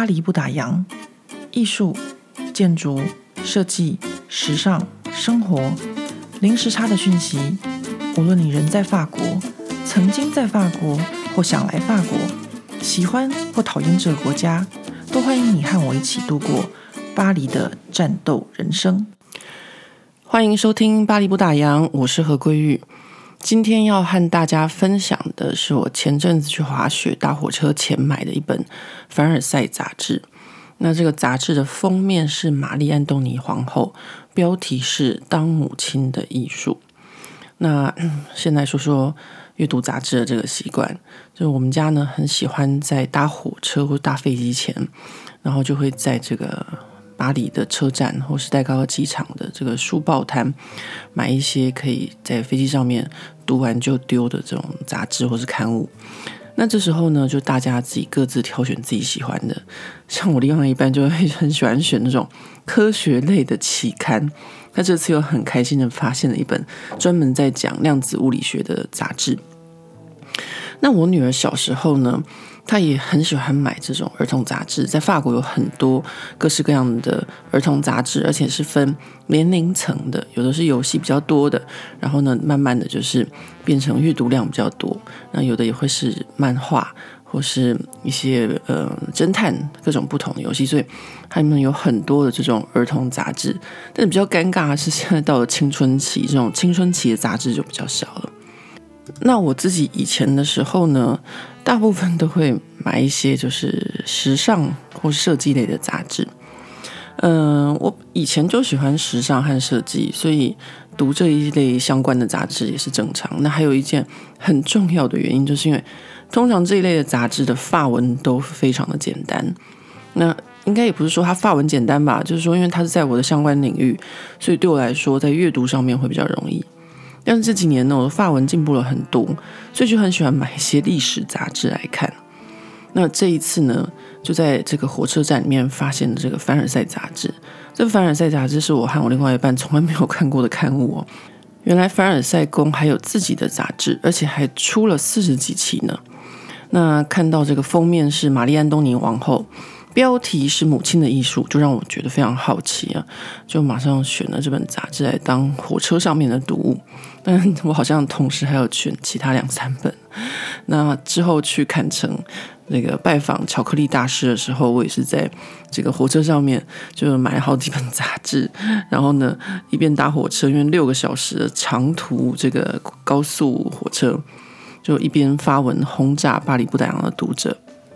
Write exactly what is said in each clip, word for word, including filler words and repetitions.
巴黎不打烊，艺术、建筑、设计、时尚、生活，零时差的讯息。无论你人在法国，曾经在法国，或想来法国，喜欢或讨厌这个国家，都欢迎你和我一起度过巴黎的战斗人生。欢迎收听巴黎不打烊，我是何桂玉。今天要和大家分享的是我前阵子去滑雪搭火车前买的一本凡尔赛杂志。那这个杂志的封面是玛丽安东尼皇后，标题是当母亲的艺术。那现在说说阅读杂志的这个习惯，就是我们家呢很喜欢在搭火车或搭飞机前，然后就会在这个巴黎的车站或是戴高乐机场的这个书报摊买一些可以在飞机上面读完就丢的这种杂志或是刊物。那这时候呢，就大家自己各自挑选自己喜欢的，像我另外一半就会很喜欢选那种科学类的期刊。那这次又很开心的发现了一本专门在讲量子物理学的杂志。那我女儿小时候呢，她也很喜欢买这种儿童杂志，在法国有很多各式各样的儿童杂志，而且是分年龄层的，有的是游戏比较多的，然后呢慢慢的就是变成阅读量比较多，那有的也会是漫画或是一些呃侦探各种不同的游戏，所以他们有很多的这种儿童杂志。但是比较尴尬的是，现在到了青春期，这种青春期的杂志就比较少了。那我自己以前的时候呢，大部分都会买一些就是时尚或设计类的杂志。嗯、呃，我以前就喜欢时尚和设计，所以读这一类相关的杂志也是正常。那还有一件很重要的原因，就是因为通常这一类的杂志的法文都非常的简单。那应该也不是说它法文简单吧，就是说因为它是在我的相关领域，所以对我来说在阅读上面会比较容易。但是这几年呢，我的法文进步了很多，所以就很喜欢买一些历史杂志来看。那这一次呢，就在这个火车站里面发现了这个凡尔赛杂志。这个凡尔赛杂志是我和我另外一半从来没有看过的刊物哦。原来凡尔赛宫还有自己的杂志，而且还出了四十几期呢。那看到这个封面是玛丽安东尼王后，标题是母亲的艺术，就让我觉得非常好奇啊，就马上选了这本杂志来当火车上面的读物。但我好像同时还有选其他两三本。那之后去坎城那个拜访巧克力大师的时候，我也是在这个火车上面就买了好几本杂志，然后呢一边搭火车，因为六个小时的长途这个高速火车，就一边发文轰炸巴黎不打烊的读者。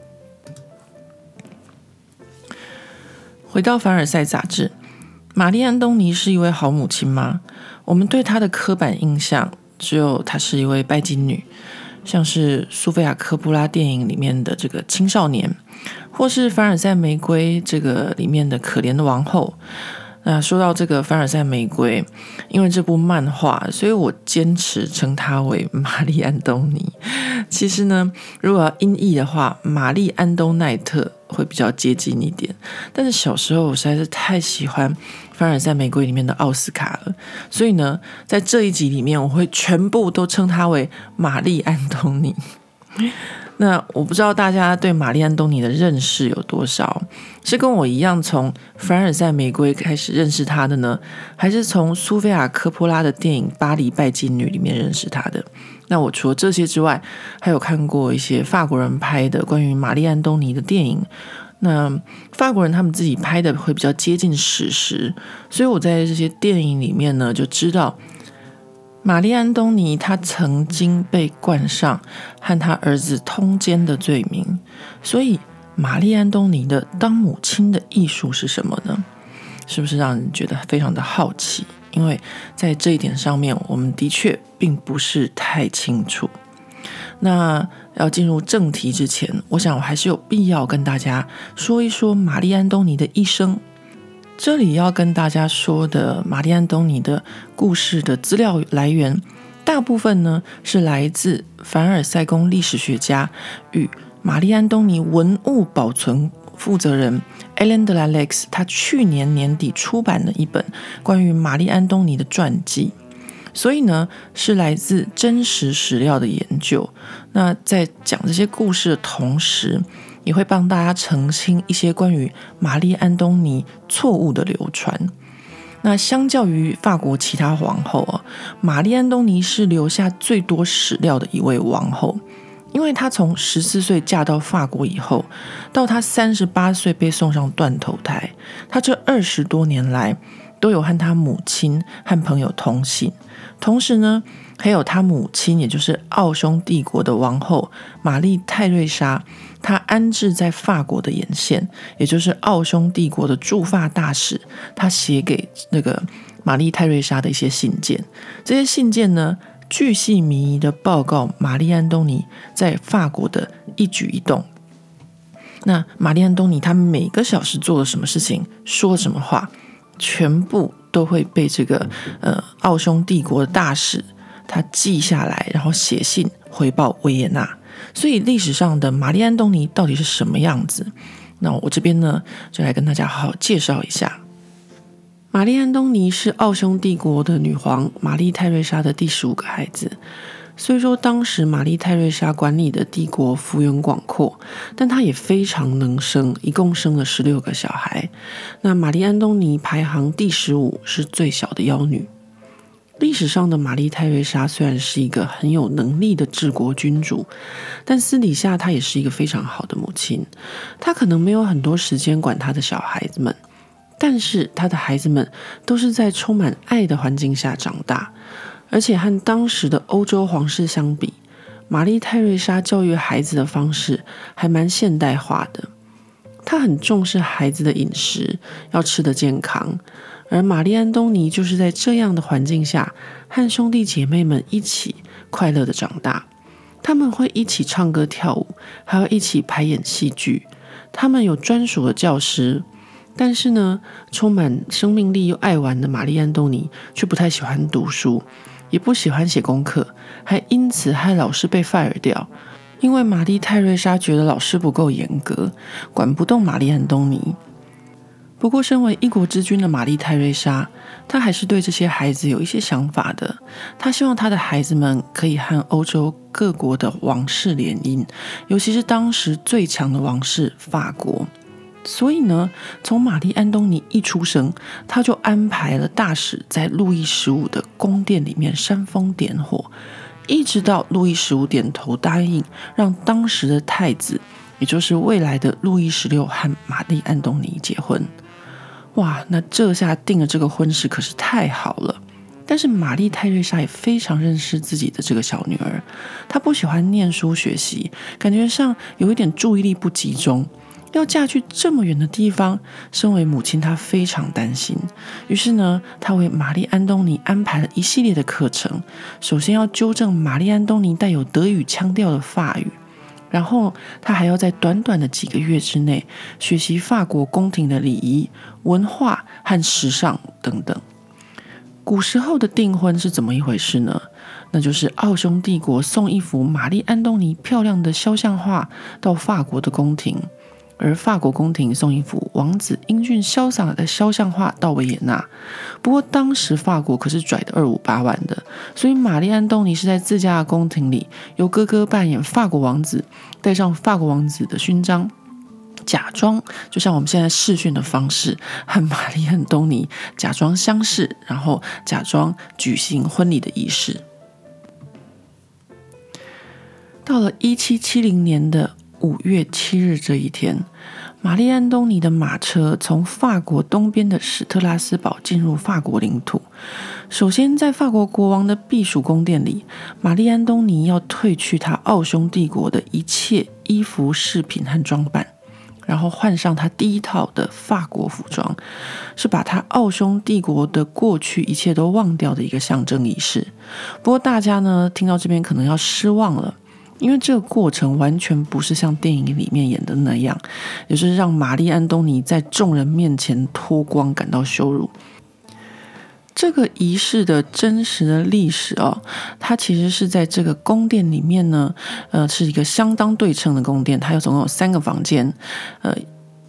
回到凡尔赛杂志，玛丽安东尼是一位好母亲吗？我们对她的刻板印象只有她是一位拜金女，像是苏菲亚科波拉电影里面的这个青少年，或是凡尔赛玫瑰这个里面的可怜的王后。那说到这个凡尔赛玫瑰，因为这部漫画，所以我坚持称它为玛丽安东尼。其实呢，如果要音译的话，玛丽安东奈特会比较接近一点。但是小时候我实在是太喜欢凡尔赛玫瑰里面的奥斯卡了，所以呢，在这一集里面，我会全部都称它为玛丽安东尼。那我不知道大家对玛丽安东尼的认识有多少，是跟我一样从凡尔赛玫瑰开始认识她的呢，还是从苏菲亚科波拉的电影《巴黎拜金女》里面认识她的？那我除了这些之外，还有看过一些法国人拍的关于玛丽安东尼的电影。那法国人他们自己拍的会比较接近史实，所以我在这些电影里面呢，就知道玛丽安东尼她曾经被冠上和她儿子通奸的罪名。所以玛丽安东尼的当母亲的艺术是什么呢？是不是让人觉得非常的好奇？因为在这一点上面，我们的确并不是太清楚。那要进入正题之前，我想我还是有必要跟大家说一说玛丽安东尼的一生。这里要跟大家说的玛丽安东尼的故事的资料来源，大部分呢是来自凡尔赛宫历史学家与玛丽安东尼文物保存负责人 Ellen de la Lex 他去年年底出版的一本关于玛丽安东尼的传记。所以呢，是来自真实史料的研究。那在讲这些故事的同时， 也会帮大家澄清一些关于玛丽安东尼错误的流传。那相较于法国其他皇后啊，玛丽安东尼是留下最多史料的一位王后，因为她从十四岁嫁到法国以后，到她三十八岁被送上断头台，她这二十多年来都有和她母亲和朋友通信，同时呢，还有她母亲，也就是奥匈帝国的王后玛丽泰瑞莎，她安置在法国的沿线，也就是奥匈帝国的驻法大使，她写给那个玛丽泰瑞莎的一些信件。这些信件呢，巨细靡遗的报告玛丽安东尼在法国的一举一动。那玛丽安东尼她每个小时做了什么事情，说了什么话，全部都会被这个呃奥匈帝国的大使他记下来，然后写信回报维也纳。所以历史上的玛丽安东尼到底是什么样子？那我这边呢，就来跟大家好好介绍一下。玛丽安东尼是奥匈帝国的女皇玛丽泰瑞莎的第十五个孩子。虽说当时玛丽泰瑞莎管理的帝国幅员广阔，但她也非常能生，一共生了十六个小孩。那玛丽安东尼排行第十五，是最小的妖女。历史上的玛丽泰瑞莎虽然是一个很有能力的治国君主，但私底下她也是一个非常好的母亲。她可能没有很多时间管她的小孩子们，但是她的孩子们都是在充满爱的环境下长大。而且和当时的欧洲皇室相比，玛丽泰瑞莎教育孩子的方式还蛮现代化的。她很重视孩子的饮食，要吃得健康。而玛丽安东尼就是在这样的环境下，和兄弟姐妹们一起快乐的长大。他们会一起唱歌跳舞，还要一起排演戏剧。他们有专属的教师，但是呢，充满生命力又爱玩的玛丽安东尼却不太喜欢读书，也不喜欢写功课，还因此害老师被 fire 掉。因为玛丽泰瑞莎觉得老师不够严格，管不动玛丽安东尼。不过身为一国之君的玛丽泰瑞莎，她还是对这些孩子有一些想法的。她希望她的孩子们可以和欧洲各国的王室联姻，尤其是当时最强的王室法国。所以呢，从玛丽安东尼一出生，他就安排了大使在路易十五的宫殿里面煽风点火，一直到路易十五点头答应让当时的太子，也就是未来的路易十六和玛丽安东尼结婚。哇，那这下定了这个婚事可是太好了。但是玛丽泰瑞莎也非常认识自己的这个小女儿，她不喜欢念书学习，感觉上有一点注意力不集中。要嫁去这么远的地方，身为母亲她非常担心。于是呢，她为玛丽安东尼安排了一系列的课程。首先要纠正玛丽安东尼带有德语腔调的法语，然后她还要在短短的几个月之内学习法国宫廷的礼仪、文化和时尚等等。古时候的订婚是怎么一回事呢？那就是奥匈帝国送一幅玛丽安东尼漂亮的肖像画到法国的宫廷，而法国宫廷送一幅王子英俊潇洒的肖像画到维也纳。不过当时法国可是拽的二五八万的，所以玛丽安东尼是在自家的宫廷里，由哥哥扮演法国王子，戴上法国王子的勋章，假装就像我们现在视讯的方式，和玛丽安东尼假装相识，然后假装举行婚礼的仪式。到了一七七零年的五月七日这一天，玛丽安东尼的马车从法国东边的史特拉斯堡进入法国领土。首先在法国国王的避暑宫殿里，玛丽安东尼要褪去她奥匈帝国的一切衣服饰品和装扮，然后换上她第一套的法国服装，是把她奥匈帝国的过去一切都忘掉的一个象征仪式。不过大家呢听到这边可能要失望了，因为这个过程完全不是像电影里面演的那样，也就是让玛丽安东尼在众人面前脱光感到羞辱。这个仪式的真实的历史哦，它其实是在这个宫殿里面呢，呃，是一个相当对称的宫殿，它有总共有三个房间，呃，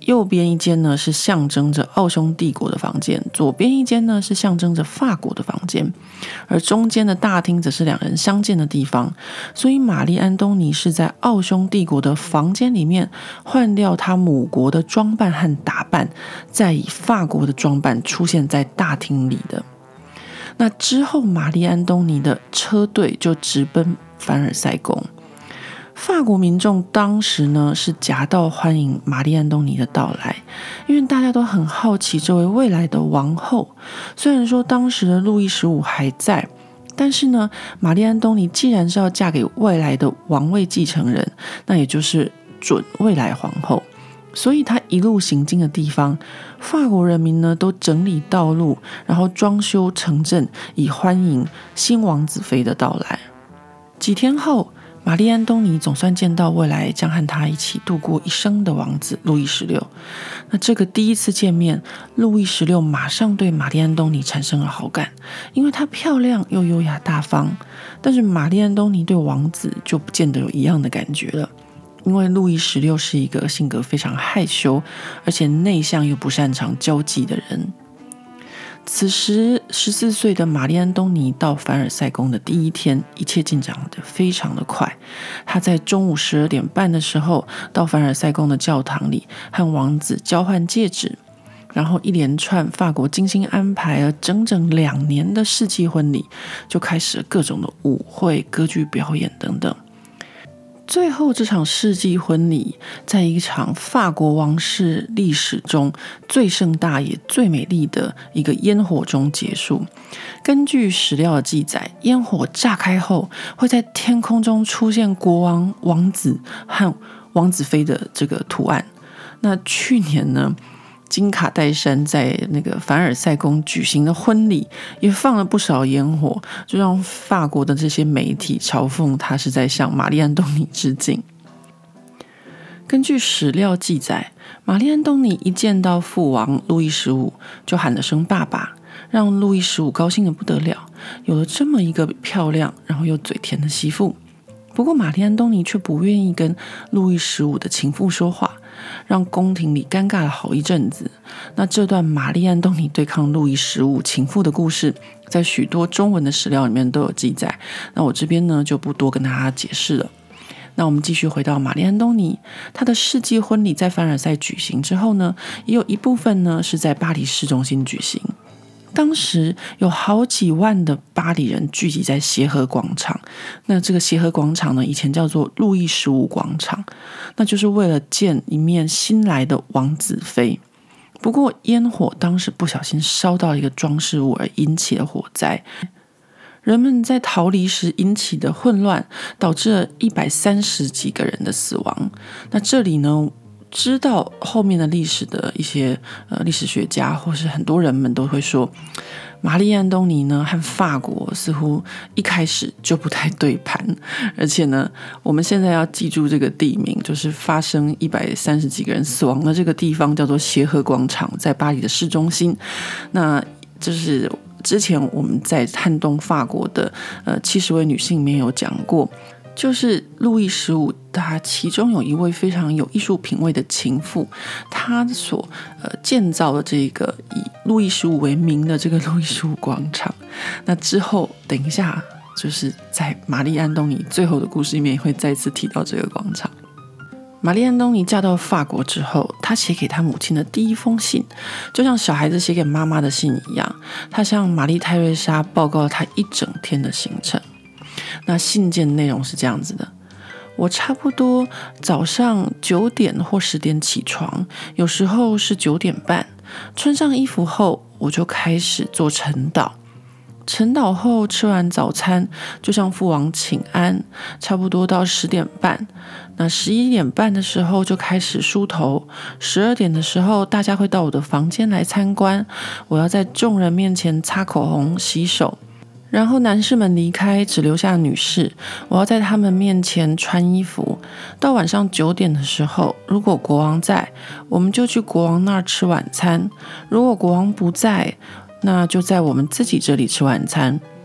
右边一间呢是象征着奥匈帝国的房间，左边一间呢是象征着法国的房间，而中间的大厅则是两人相见的地方。所以玛丽安东尼是在奥匈帝国的房间里面换掉他母国的装扮和打扮，再以法国的装扮出现在大厅里的。那之后玛丽安东尼的车队就直奔凡尔赛宫。法国民众当时呢是夹道欢迎玛丽安东尼的到来，因为大家都很好奇这位未来的王后。虽然说当时的路易十五还在，但是呢，玛丽安东尼既然是要嫁给未来的王位继承人，那也就是准未来皇后，所以她一路行经的地方，法国人民呢都整理道路，然后装修城镇，以欢迎新王子妃的到来。几天后，玛丽安东尼总算见到未来将和他一起度过一生的王子路易十六。那这个第一次见面，路易十六马上对玛丽安东尼产生了好感，因为她漂亮又优雅大方。但是玛丽安东尼对王子就不见得有一样的感觉了，因为路易十六是一个性格非常害羞，而且内向又不擅长交际的人。此时十四岁的玛丽安东尼到凡尔赛宫的第一天，一切进展得非常的快。他在中午十二点半的时候到凡尔赛宫的教堂里和王子交换戒指，然后一连串法国精心安排了整整两年的世纪婚礼就开始了各种的舞会、歌剧表演等等。最后这场世纪婚礼在一场法国王室历史中最盛大也最美丽的一个烟火中结束。根据史料的记载，烟火炸开后会在天空中出现国王、王子和王子妃的这个图案。那去年呢，金卡戴珊在那个凡尔赛宫举行的婚礼也放了不少烟火，就让法国的这些媒体嘲讽他是在向玛丽安东尼致敬。根据史料记载，玛丽安东尼一见到父王路易十五就喊了声爸爸，让路易十五高兴得不得了，有了这么一个漂亮然后又嘴甜的媳妇。不过玛丽安东尼却不愿意跟路易十五的情妇说话，让宫廷里尴尬了好一阵子。那这段玛丽安东尼对抗路易十五情妇的故事，在许多中文的史料里面都有记载，那我这边呢就不多跟大家解释了。那我们继续回到玛丽安东尼，她的世纪婚礼在凡尔赛举行之后呢，也有一部分呢是在巴黎市中心举行。当时有好几万的巴黎人聚集在协和广场，那这个协和广场呢，以前叫做路易十五广场，那就是为了见一面新来的王子妃。不过烟火当时不小心烧到一个装饰物而引起了火灾，人们在逃离时引起的混乱，导致了一百三十几个人的死亡。那这里呢，知道后面的历史的一些呃历史学家或是很多人们都会说，玛丽安东尼呢和法国似乎一开始就不太对盘，而且呢，我们现在要记住这个地名，就是发生一百三十几个人死亡的这个地方叫做协和广场，在巴黎的市中心。那就是之前我们在撼动法国的呃七十位女性里面有讲过。就是路易十五，他其中有一位非常有艺术品味的情妇，他所呃建造的这个以路易十五为名的这个路易十五广场。那之后，等一下就是在玛丽安东尼最后的故事里面也会再次提到这个广场。玛丽安东尼嫁到法国之后，她写给她母亲的第一封信，就像小孩子写给妈妈的信一样，她向玛丽泰瑞莎报告了她一整天的行程。那信件内容是这样子的：我差不多早上九点或十点起床，有时候是九点半。穿上衣服后，我就开始做晨祷。晨祷后吃完早餐，就向父王请安，差不多到十点半。那十一点半的时候就开始梳头。十二点的时候，大家会到我的房间来参观，我要在众人面前擦口红、洗手。然后男士们离开，只留下女士，我要在他们面前穿衣服。到晚上九点的时候，如果国王在，我们就去国王那儿吃晚餐；如果国王不在，那就在我们自己这里吃晚餐。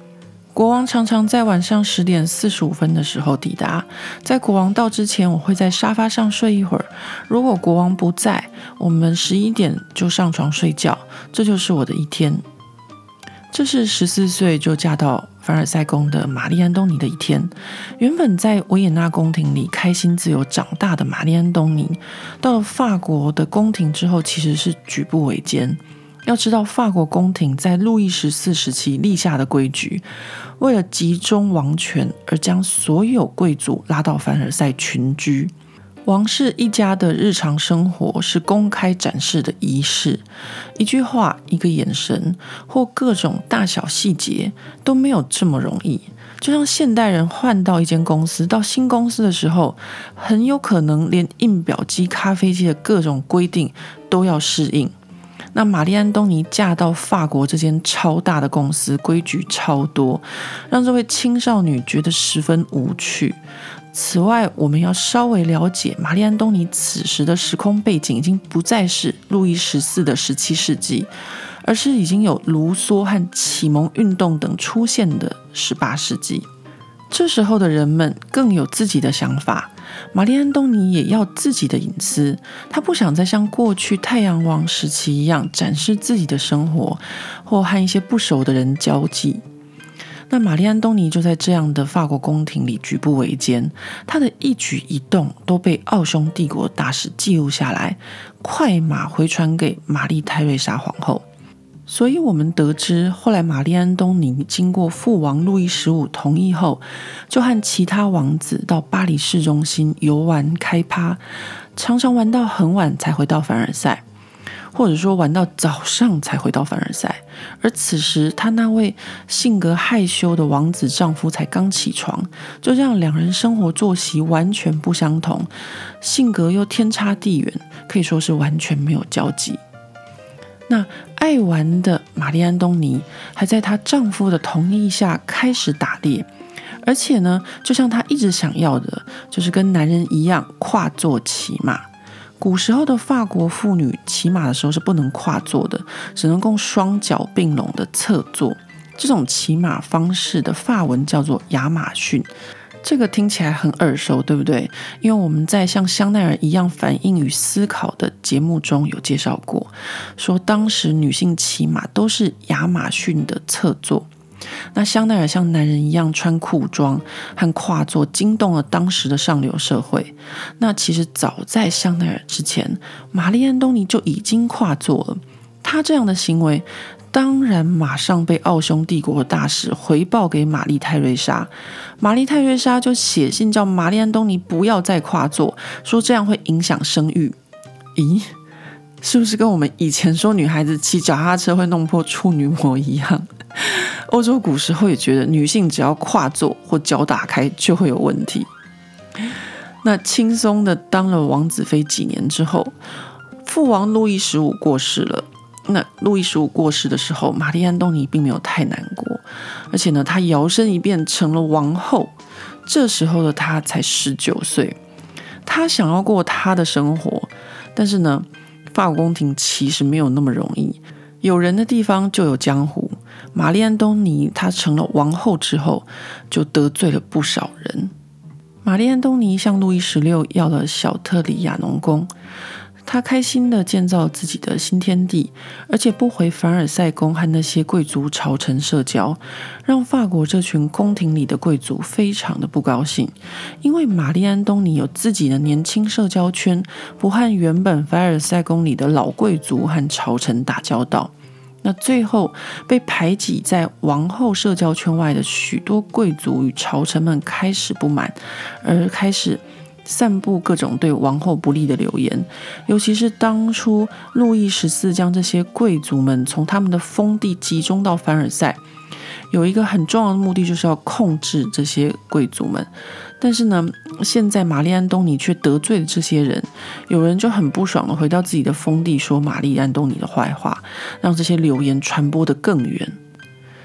国王常常在晚上十点四十五分的时候抵达，在国王到之前，我会在沙发上睡一会儿。如果国王不在，我们十一点就上床睡觉，这就是我的一天。这是十四岁就嫁到凡尔赛宫的玛丽安东尼的一天。原本在维也纳宫廷里开心自由长大的玛丽安东尼，到了法国的宫廷之后，其实是举步维艰。要知道，法国宫廷在路易十四时期立下的规矩，为了集中王权而将所有贵族拉到凡尔赛群居。王室一家的日常生活是公开展示的仪式，一句话、一个眼神或各种大小细节都没有这么容易。就像现代人换到一间公司，到新公司的时候，很有可能连印表机、咖啡机的各种规定都要适应。那玛丽安东尼嫁到法国这间超大的公司，规矩超多，让这位青少女觉得十分无趣。此外，我们要稍微了解玛丽安东尼此时的时空背景已经不再是路易十四的十七世纪，而是已经有卢梭和启蒙运动等出现的十八世纪。这时候的人们更有自己的想法，玛丽安东尼也要自己的隐私，她不想再像过去太阳王时期一样展示自己的生活，或和一些不熟的人交际。那玛丽安东尼就在这样的法国宫廷里举步维艰，她的一举一动都被奥匈帝国大使记录下来，快马回传给玛丽泰瑞莎皇后。所以我们得知，后来玛丽安东尼经过父王路易十五同意后，就和其他王子到巴黎市中心游玩开趴，常常玩到很晚才回到凡尔赛，或者说玩到早上才回到凡尔赛。而此时她那位性格害羞的王子丈夫才刚起床，就这样两人生活作息完全不相同，性格又天差地远，可以说是完全没有交集。那爱玩的玛丽安东尼还在她丈夫的同意下开始打猎，而且呢，就像她一直想要的，就是跟男人一样跨坐骑马。古时候的法国妇女骑马的时候是不能跨坐的，只能够双脚并拢的侧坐。这种骑马方式的法文叫做亚马逊。这个听起来很耳熟，对不对？因为我们在像香奈儿一样反应与思考的节目中有介绍过，说当时女性骑马都是亚马逊的侧坐。那香奈儿像男人一样穿裤装和跨坐，惊动了当时的上流社会。那其实早在香奈儿之前，玛丽安东尼就已经跨坐了。她这样的行为当然马上被奥匈帝国的大使回报给玛丽泰瑞莎。玛丽泰瑞莎就写信叫玛丽安东尼不要再跨坐，说这样会影响生育。咦，是不是跟我们以前说女孩子骑脚踏车会弄破处女膜一样？欧洲古时候也觉得女性只要跨坐或脚打开就会有问题。那轻松的当了王子妃几年之后，父王路易十五过世了。那路易十五过世的时候，玛丽安东尼并没有太难过，而且呢，她摇身一变成了王后。这时候的她才十九岁，她想要过她的生活，但是呢，法国宫廷其实没有那么容易，有人的地方就有江湖。玛丽安东尼她成了王后之后，就得罪了不少人。玛丽安东尼向路易十六要了小特里亚农宫，他开心地建造自己的新天地，而且不回凡尔赛宫和那些贵族朝臣社交，让法国这群宫廷里的贵族非常的不高兴。因为玛丽安东尼有自己的年轻社交圈，不和原本凡尔赛宫里的老贵族和朝臣打交道。那最后被排挤在王后社交圈外的许多贵族与朝臣们开始不满，而开始散布各种对王后不利的流言。尤其是当初路易十四将这些贵族们从他们的封地集中到凡尔赛，有一个很重要的目的，就是要控制这些贵族们。但是呢，现在玛丽安东尼却得罪了这些人，有人就很不爽的回到自己的封地说玛丽安东尼的坏话，让这些流言传播得更远。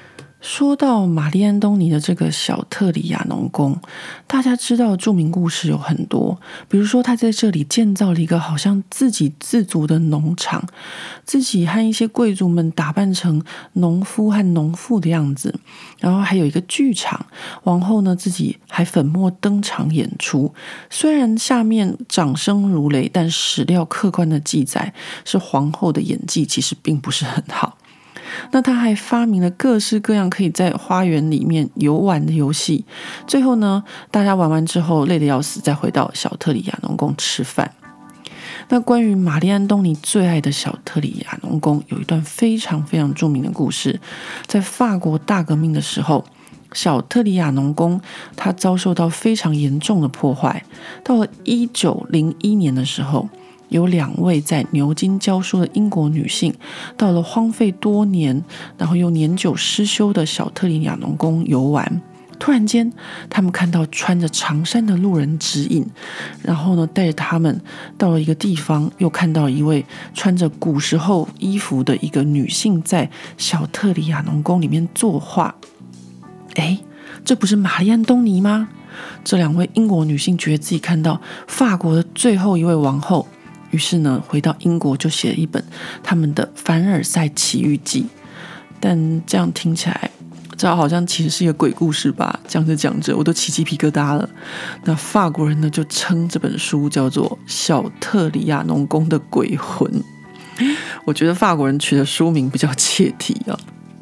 说到玛丽安东尼的这个小特里亚农宫，大家知道著名故事有很多，比如说他在这里建造了一个好像自给自足的农场，自己和一些贵族们打扮成农夫和农妇的样子，然后还有一个剧场，王后呢自己还粉墨登场演出。虽然下面掌声如雷，但史料客观的记载是皇后的演技其实并不是很好。那他还发明了各式各样可以在花园里面游玩的游戏，最后呢，大家玩完之后累得要死，再回到小特里亚农宫吃饭。那关于玛丽安东尼最爱的小特里亚农宫，有一段非常非常著名的故事。在法国大革命的时候，小特里亚农宫它遭受到非常严重的破坏。到了一九零一年的时候，有两位在牛津教书的英国女性，到了荒废多年，然后又年久失修的小特里亚农宫游玩。突然间，他们看到穿着长衫的路人指引，然后呢，带着他们到了一个地方，又看到一位穿着古时候衣服的一个女性在小特里亚农宫里面作画。诶，这不是玛丽安东尼吗？这两位英国女性觉得自己看到法国的最后一位王后，于是呢，回到英国就写了一本他们的《凡尔赛奇遇记》。但这样听起来，这好像其实是一个鬼故事吧？讲着讲着，我都起鸡皮疙瘩了。那法国人呢，就称这本书叫做《小特里亚农宫的鬼魂》。我觉得法国人取的书名比较切题啊。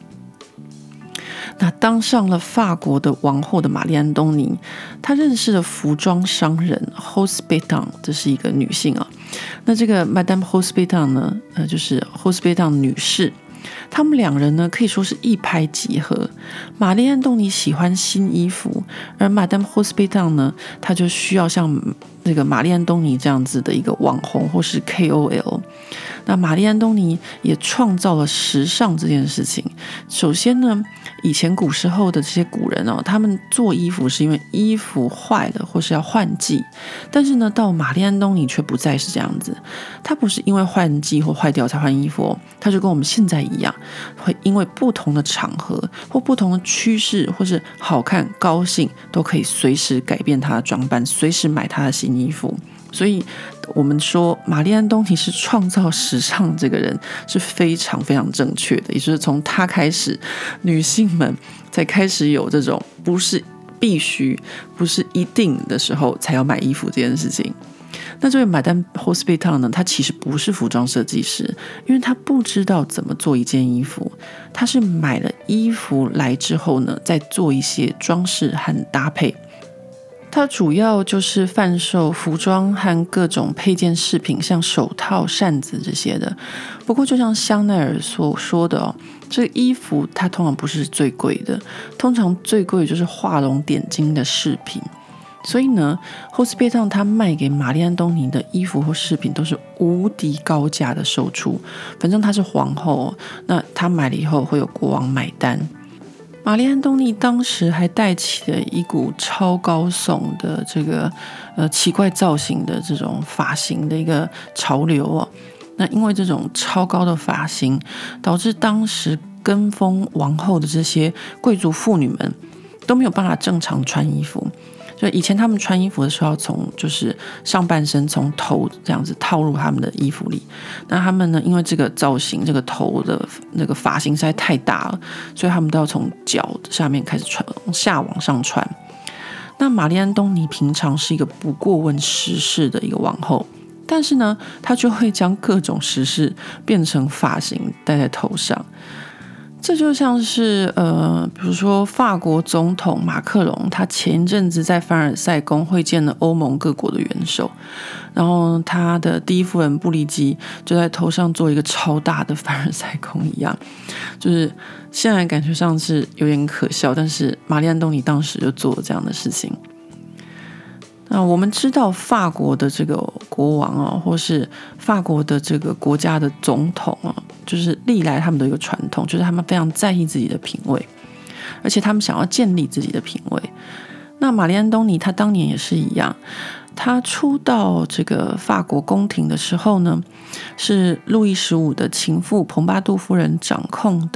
那当上了法国的王后的玛丽安东尼，她认识了服装商人 Haussbetton， 这是一个女性啊。那这个 Madame Haussbetton 呢，呃，就是 Haussbetton 女士。他们两人呢，可以说是一拍即合。玛丽安东尼喜欢新衣服，而 Madame Haussbetton 呢，她就需要像这个玛丽安东尼这样子的一个网红或是 K O L。那玛丽安东尼也创造了时尚这件事情。首先呢，以前古时候的这些古人哦，他们做衣服是因为衣服坏了或是要换季，但是呢，到玛丽安东尼却不再是这样子。他不是因为换季或坏掉才换衣服哦，他就跟我们现在一样，会因为不同的场合或不同的趋势，或是好看、高兴，都可以随时改变他的装扮，随时买他的新衣服。所以我们说玛丽安东尼是创造时尚这个人是非常非常正确的，也就是从他开始，女性们才开始有这种不是必须、不是一定的时候才要买衣服这件事情。那这位 Madame Haussbetton 呢，她其实不是服装设计师，因为她不知道怎么做一件衣服，她是买了衣服来之后呢，再做一些装饰和搭配。它主要就是贩售服装和各种配件饰品，像手套、扇子这些的。不过就像香奈儿所说的哦，这个衣服它通常不是最贵的，通常最贵的就是画龙点睛的饰品。所以呢 Haussbetton 他卖给玛丽安东尼的衣服或饰品都是无敌高价的售出。反正她是皇后，那她买了以后会有国王买单。玛丽安东尼当时还带起了一股超高耸的这个呃奇怪造型的这种发型的一个潮流哦。那因为这种超高的发型，导致当时跟风王后的这些贵族妇女们都没有办法正常穿衣服。就以前他们穿衣服的时候，要从就是上半身从头这样子套入他们的衣服里。那他们呢，因为这个造型，这个头的那个发型实在太大了，所以他们都要从脚下面开始穿，从下往上穿。那玛丽安东尼平常是一个不过问时事的一个王后，但是呢，她就会将各种时事变成发型戴在头上。这就像是呃，比如说法国总统马克龙，他前一阵子在凡尔赛宫会见了欧盟各国的元首，然后他的第一夫人布丽基就在头上做一个超大的凡尔赛宫一样，就是现在感觉上是有点可笑，但是玛丽安东尼当时就做了这样的事情。那我们知道法国的这个国王哦，或是法国的这个国家的总统哦，就是历来他们的一个传统，就是他们非常在意自己的品味，而且他们想要建立自己的品味。那玛丽安东尼她当年也是一样，她初到这个法国宫廷的时候呢，是路易十五的情妇蓬巴杜夫人掌控的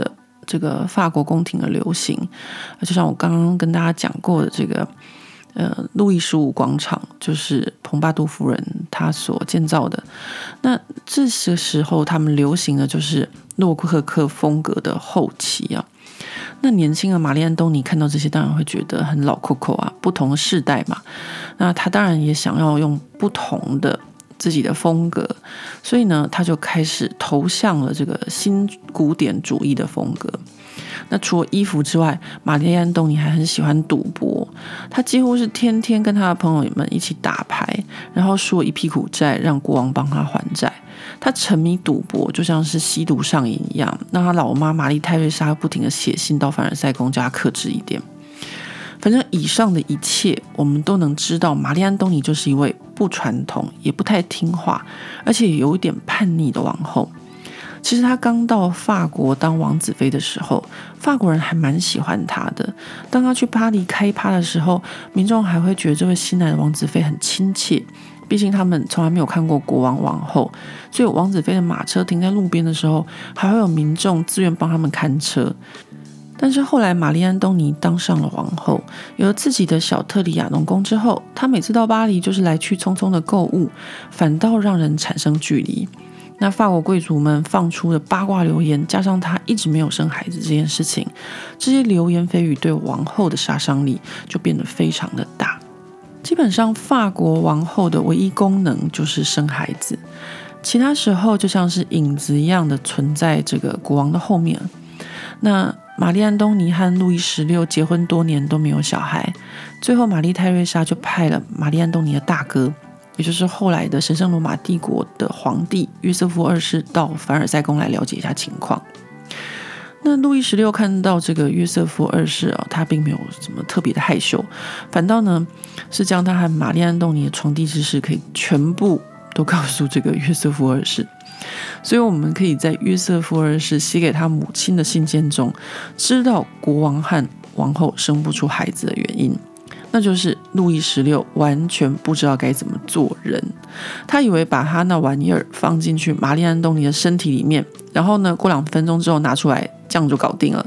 这个法国宫廷的流行，就像我刚刚跟大家讲过的这个呃，路易十五广场就是蓬巴杜夫人她所建造的。那这些时候他们流行的就是洛可可风格的后期啊。那年轻的玛丽安东尼看到这些当然会觉得很老扣扣啊，不同的世代嘛，那他当然也想要用不同的自己的风格，所以呢他就开始投向了这个新古典主义的风格。那除了衣服之外，玛丽安东尼还很喜欢赌博，他几乎是天天跟他的朋友们一起打牌，然后输了一屁股债让国王帮他还债。他沉迷赌博就像是吸毒上瘾一样，让他老妈玛丽泰瑞莎不停的写信到凡尔赛宫叫他克制一点。反正以上的一切我们都能知道，玛丽安东尼就是一位不传统也不太听话而且有一点叛逆的王后。其实他刚到法国当王子妃的时候，法国人还蛮喜欢他的。当他去巴黎开趴的时候，民众还会觉得这位新来的王子妃很亲切，毕竟他们从来没有看过国王王后，所以王子妃的马车停在路边的时候，还会有民众自愿帮他们看车。但是后来玛丽安东尼当上了王后，有了自己的小特里亚农宫之后，她每次到巴黎就是来去匆匆的购物，反倒让人产生距离。那法国贵族们放出的八卦流言，加上她一直没有生孩子这件事情，这些流言蜚语对王后的杀伤力就变得非常的大。基本上法国王后的唯一功能就是生孩子，其他时候就像是影子一样的存在这个国王的后面。那玛丽安东尼和路易十六结婚多年都没有小孩，最后玛丽泰瑞莎就派了玛丽安东尼的大哥，也就是后来的神圣罗马帝国的皇帝约瑟夫二世到凡尔赛宫来了解一下情况。那路易十六看到这个约瑟夫二世啊，他并没有什么特别的害羞，反倒呢是将他和玛丽安东尼的床笫之事可以全部都告诉这个约瑟夫二世。所以我们可以在约瑟夫二世写给他母亲的信件中知道国王和王后生不出孩子的原因，那就是路易十六完全不知道该怎么做人。他以为把他那玩意儿放进去玛丽安东尼的身体里面，然后呢过两分钟之后拿出来，这样就搞定了。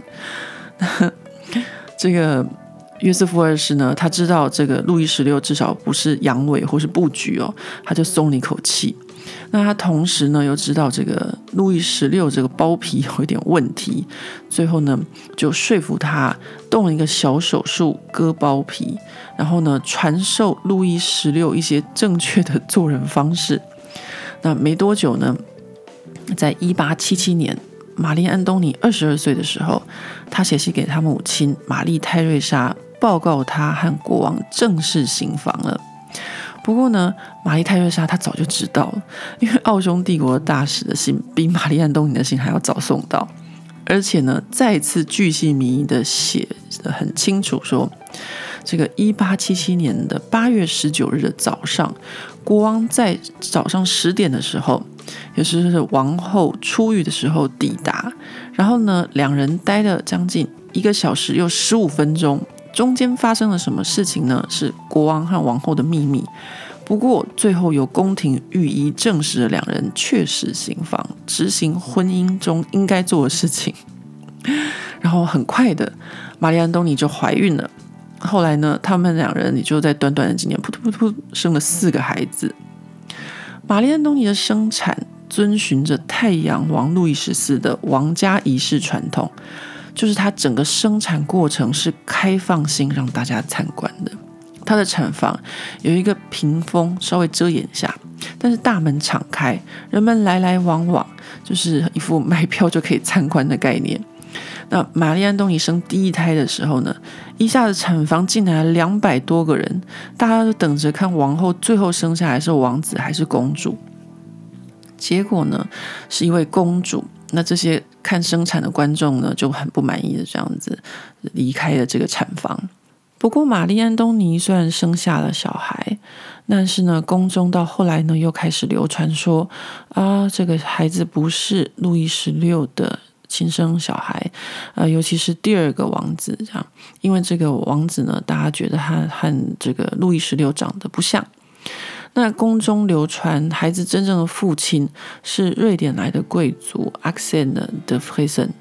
这个约瑟夫二世呢，他知道这个路易十六至少不是阳痿或是布局哦，他就松了一口气。那他同时呢又知道这个路易十六这个包皮有一点问题，最后呢就说服他动了一个小手术割包皮，然后呢传授路易十六一些正确的做人方式。那没多久呢，在一八七七年玛丽安东尼二十二岁的时候，他写信给他母亲玛丽泰瑞莎，报告他和国王正式行房了。不过呢，玛丽泰瑞莎她早就知道了，因为奥匈帝国的大使的信比玛丽安东尼的信还要早送到，而且呢再次巨细靡遗的写得很清楚说，这个一八七七年的八月十九日的早上，国王在早上十点的时候，也就是王后出狱的时候抵达，然后呢两人待了将近一个小时又十五分钟，中间发生了什么事情呢？是国王和王后的秘密。不过最后由宫廷御医证实了两人确实行房，执行婚姻中应该做的事情。然后很快的，玛丽安东尼就怀孕了。后来呢，他们两人也就在短短的几年，噗噗噗生了四个孩子。玛丽安东尼的生产遵循着太阳王路易十四的王家仪式传统，就是他整个生产过程是开放性让大家参观的。他的产房有一个屏风稍微遮掩下，但是大门敞开，人们来来往往，就是一副买票就可以参观的概念。那玛丽安东尼生第一胎的时候呢，一下子产房进来了两百多个人，大家都等着看王后最后生下来是王子还是公主。结果呢，是一位公主。那这些看生产的观众呢，就很不满意的这样子离开了这个产房。不过玛丽安东尼虽然生下了小孩，但是呢，宫中到后来呢又开始流传说啊，这个孩子不是路易十六的亲生小孩，呃，尤其是第二个王子这样，因为这个王子呢，大家觉得他和这个路易十六长得不像。那宫中流传孩子真正的父亲是瑞典来的贵族 Axel de Friesen。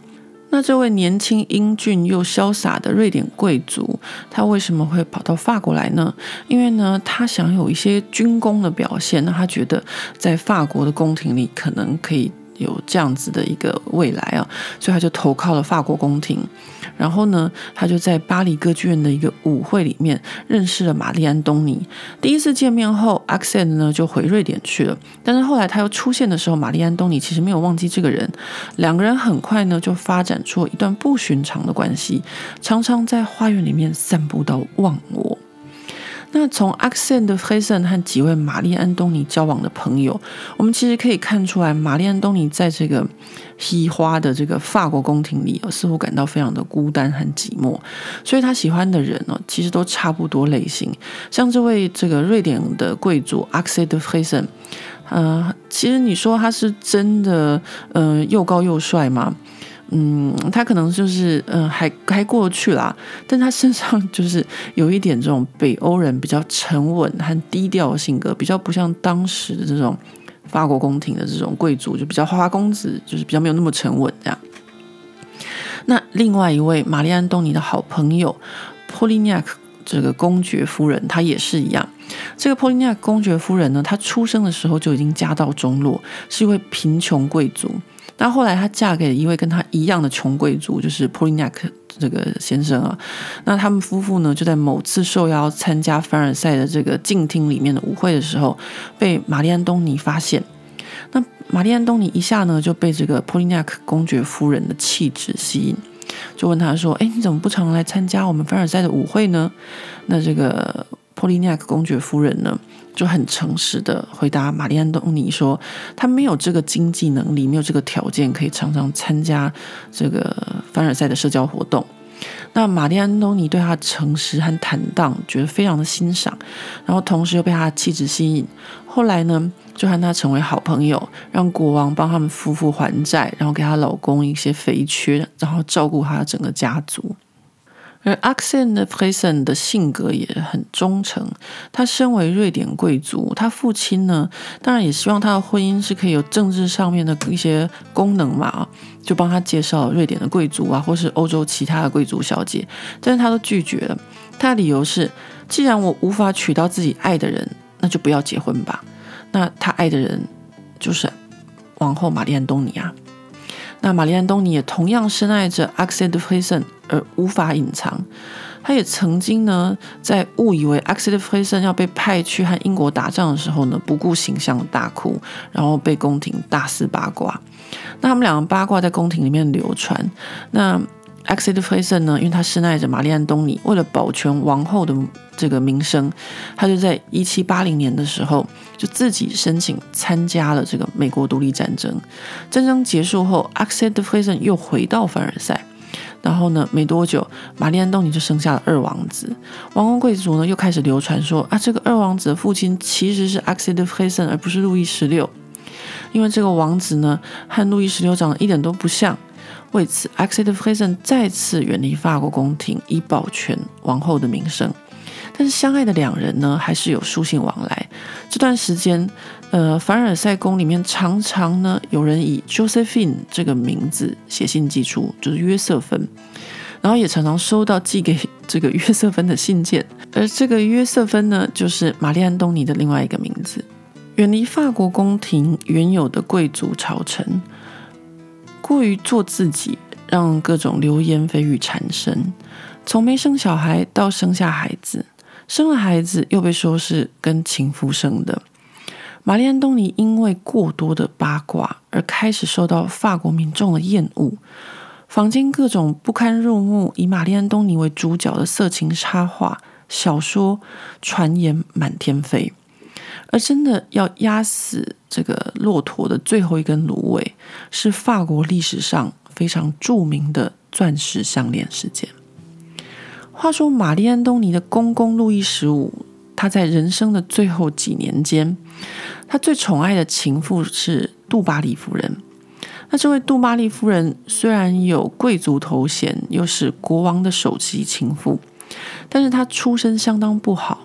那这位年轻英俊又潇洒的瑞典贵族，他为什么会跑到法国来呢？因为呢，他想有一些军功的表现，那他觉得在法国的宫廷里可能可以有这样子的一个未来啊，所以他就投靠了法国宫廷。然后呢，他就在巴黎歌剧院的一个舞会里面认识了玛丽安东尼。第一次见面后 Accent 呢就回瑞典去了，但是后来他又出现的时候，玛丽安东尼其实没有忘记这个人，两个人很快呢就发展出一段不寻常的关系，常常在花园里面散步到忘我。那从 Accent 的 Friesen 和几位玛丽安东尼交往的朋友，我们其实可以看出来，玛丽安东尼在这个稀花的这个法国宫廷里、哦、似乎感到非常的孤单和寂寞，所以他喜欢的人、哦、其实都差不多类型。像这位这个瑞典的贵族 Accent 的 Friesen，呃，其实你说他是真的呃又高又帅吗？嗯，他可能就是嗯、呃、还还过去啦，但他身上就是有一点这种北欧人比较沉稳和低调的性格，比较不像当时的这种法国宫廷的这种贵族，就比较花花公子，就是比较没有那么沉稳这样。那另外一位玛丽安东尼的好朋友波利尼亚克这个公爵夫人，她也是一样。这个波利尼亚克公爵夫人呢，她出生的时候就已经家道中落，是一位贫穷贵族。那后来她嫁给一位跟她一样的穷贵族，就是波利尼亚克这个先生啊。那他们夫妇呢，就在某次受邀参加凡尔赛的这个镜厅里面的舞会的时候，被玛丽安东尼发现。那玛丽安东尼一下呢，就被这个波利尼亚克公爵夫人的气质吸引，就问他说：“哎，你怎么不常来参加我们凡尔赛的舞会呢？”那这个波利尼亚克公爵夫人呢，就很诚实的回答玛丽安东尼说，他没有这个经济能力，没有这个条件可以常常参加这个凡尔赛的社交活动。那玛丽安东尼对他诚实和坦荡觉得非常的欣赏，然后同时又被他的气质吸引，后来呢就和他成为好朋友，让国王帮他们夫妇还债，然后给她老公一些肥缺，然后照顾他整个家族。而 Accent 的 Friesen 的性格也很忠诚，他身为瑞典贵族，他父亲呢当然也希望他的婚姻是可以有政治上面的一些功能嘛，就帮他介绍瑞典的贵族啊，或是欧洲其他的贵族小姐，但是他都拒绝了。他的理由是，既然我无法娶到自己爱的人，那就不要结婚吧。那他爱的人就是王后玛丽安东尼啊。那玛丽安东尼也同样深爱着 Accent 的 Friesen 而无法隐藏，他也曾经呢在误以为 Accent 的 Friesen 要被派去和英国打仗的时候呢，不顾形象的大哭，然后被宫廷大肆八卦。那他们两个八卦在宫廷里面流传。那 Accent 的 Friesen 呢，因为他深爱着玛丽安东尼，为了保全王后的这个名声，他就在一七八零年的时候就自己申请参加了这个美国独立战争。战争结束后 Accent 的 Friesen 又回到凡尔赛，然后呢没多久玛丽安东尼就生下了二王子。王公贵族呢又开始流传说啊，这个二王子的父亲其实是 Accent 的 Friesen 而不是路易十六，因为这个王子呢和路易十六长得一点都不像。为此 Accent 的 Friesen 再次远离法国宫廷，以保全王后的名声。但是相爱的两人呢，还是有书信往来。这段时间，呃，凡尔赛宫里面常常呢有人以 Josephine 这个名字写信寄出，就是约瑟芬，然后也常常收到寄给这个约瑟芬的信件。而这个约瑟芬呢，就是玛丽安东尼的另外一个名字。远离法国宫廷原有的贵族朝臣，过于做自己，让各种流言蜚语缠身。从没生小孩到生下孩子，生了孩子又被说是跟情夫生的。玛丽安东尼因为过多的八卦而开始受到法国民众的厌恶，坊间各种不堪入目以玛丽安东尼为主角的色情插画、小说、传言满天飞。而真的要压死这个骆驼的最后一根芦苇，是法国历史上非常著名的钻石项链事件。话说玛丽安东尼的公公路易十五，他在人生的最后几年间，他最宠爱的情妇是杜巴利夫人。那这位杜巴利夫人虽然有贵族头衔，又是国王的首席情妇，但是她出身相当不好，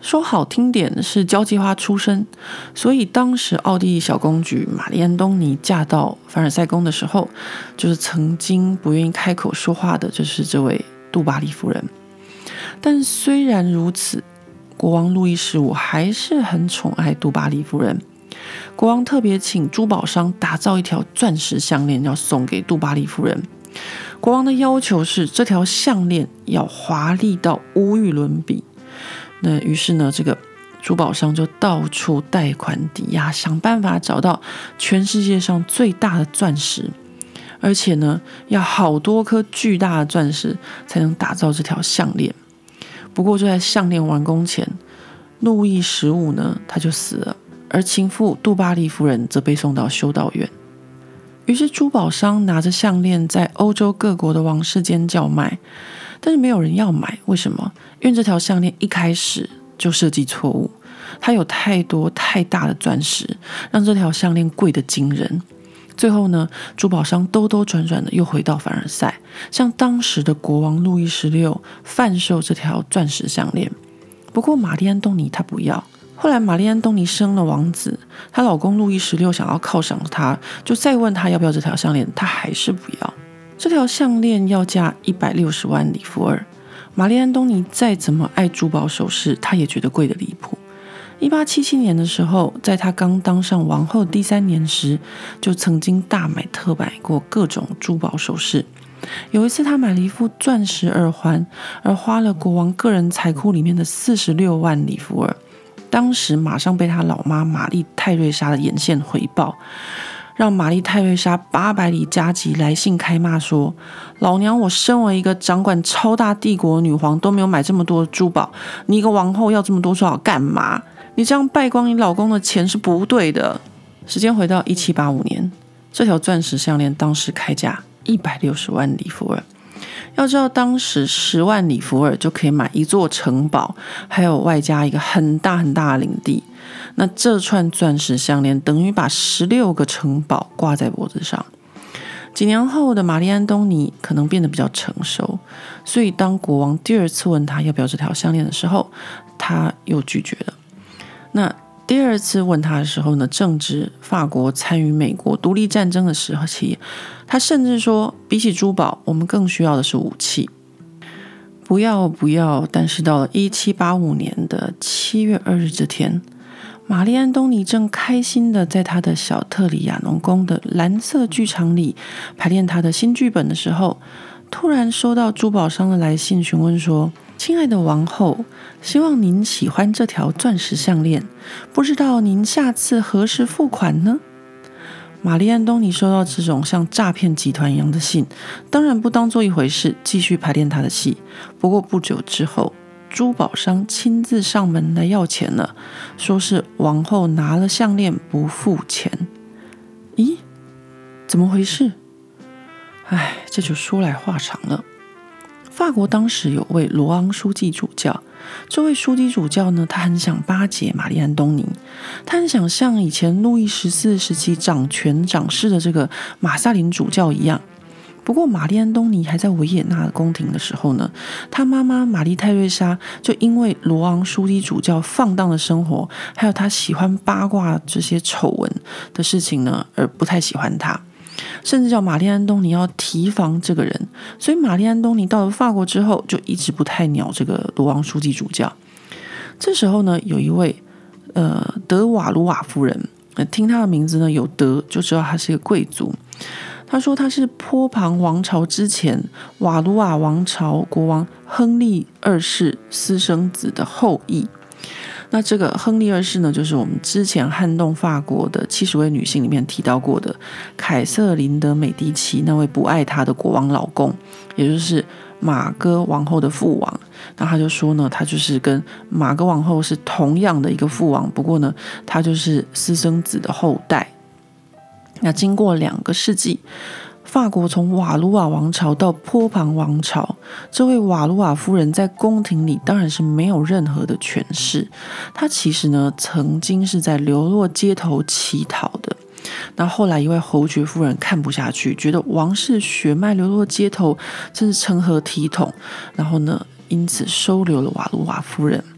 说好听点是交际花出身，所以当时奥地利小公举玛丽安东尼嫁到凡尔赛宫的时候，就是曾经不愿意开口说话的，就是这位杜巴利夫人。但虽然如此，国王路易十五还是很宠爱杜巴利夫人。国王特别请珠宝商打造一条钻石项链，要送给杜巴利夫人。国王的要求是这条项链要华丽到无与伦比。那于是呢，这个珠宝商就到处贷款抵押，想办法找到全世界上最大的钻石，而且呢，要好多颗巨大的钻石才能打造这条项链。不过就在项链完工前，路易十五呢他就死了，而情妇杜巴利夫人则被送到修道院。于是珠宝商拿着项链在欧洲各国的王室间叫卖，但是没有人要买。为什么？因为这条项链一开始就设计错误，它有太多太大的钻石，让这条项链贵得惊人。最后呢，珠宝商兜兜转转的又回到凡尔赛，向当时的国王路易十六贩售这条钻石项链。不过玛丽安东尼她不要。后来玛丽安东尼生了王子，她老公路易十六想要犒赏她，就再问她要不要这条项链，她还是不要。这条项链要价一百六十万里弗尔，玛丽安东尼再怎么爱珠宝首饰，她也觉得贵得离谱。一八七七年的时候，在她刚当上王后第三年时，就曾经大买特买过各种珠宝首饰。有一次，她买了一副钻石耳环，而花了国王个人财库里面的四十六万里弗尔。当时马上被她老妈玛丽泰瑞莎的眼线回报，让玛丽泰瑞莎八百里加急来信开骂说：老娘我身为一个掌管超大帝国的女皇都没有买这么多珠宝，你一个王后要这么多珠宝干嘛？你这样败光你老公的钱是不对的。时间回到一七八五年，这条钻石项链当时开价一百六十万里弗尔。要知道当时十万里弗尔就可以买一座城堡，还有外加一个很大很大的领地。那这串钻石项链等于把十六个城堡挂在脖子上。几年后的玛丽安东尼可能变得比较成熟，所以当国王第二次问他要不要这条项链的时候，他又拒绝了。那第二次问他的时候呢，正值法国参与美国独立战争的时期，他甚至说比起珠宝，我们更需要的是武器。不要不要，但是到了一七八五年的七月二日这天，玛丽安东尼正开心的在他的小特里亚农宫的蓝色剧场里排练他的新剧本的时候，突然收到珠宝商的来信询问说：亲爱的王后，希望您喜欢这条钻石项链，不知道您下次何时付款呢？玛丽安东尼收到这种像诈骗集团一样的信，当然不当做一回事，继续排练他的戏。不过不久之后，珠宝商亲自上门来要钱了，说是王后拿了项链不付钱。咦，怎么回事？哎，这就说来话长了。法国当时有位罗昂书记主教，这位书记主教呢，他很想巴结玛丽安东尼，他很想像以前路易十四时期掌权掌事的这个马萨林主教一样。不过玛丽安东尼还在维也纳的宫廷的时候呢，他妈妈玛丽泰瑞莎就因为罗昂书记主教放荡的生活，还有他喜欢八卦这些丑闻的事情呢，而不太喜欢他，甚至叫玛丽安东尼要提防这个人。所以玛丽安东尼到了法国之后，就一直不太鸟这个罗昂书记主教。这时候呢，有一位呃德瓦卢瓦夫人，呃、听她的名字呢有德，就知道她是一个贵族。他说他是波旁王朝之前瓦卢瓦王朝国王亨利二世私生子的后裔。那这个亨利二世呢，就是我们之前撼动法国的七十位女性里面提到过的凯瑟琳德美第奇那位不爱她的国王老公，也就是玛戈王后的父王。那他就说呢，他就是跟玛戈王后是同样的一个父王，不过呢，他就是私生子的后代。那经过两个世纪，法国从瓦卢瓦王朝到波旁王朝，这位瓦卢瓦夫人在宫廷里当然是没有任何的权势。她其实呢，曾经是在流落街头乞讨的。那后来一位侯爵夫人看不下去，觉得王室血脉流落街头真是成何体统，然后呢，因此收留了瓦卢瓦夫人。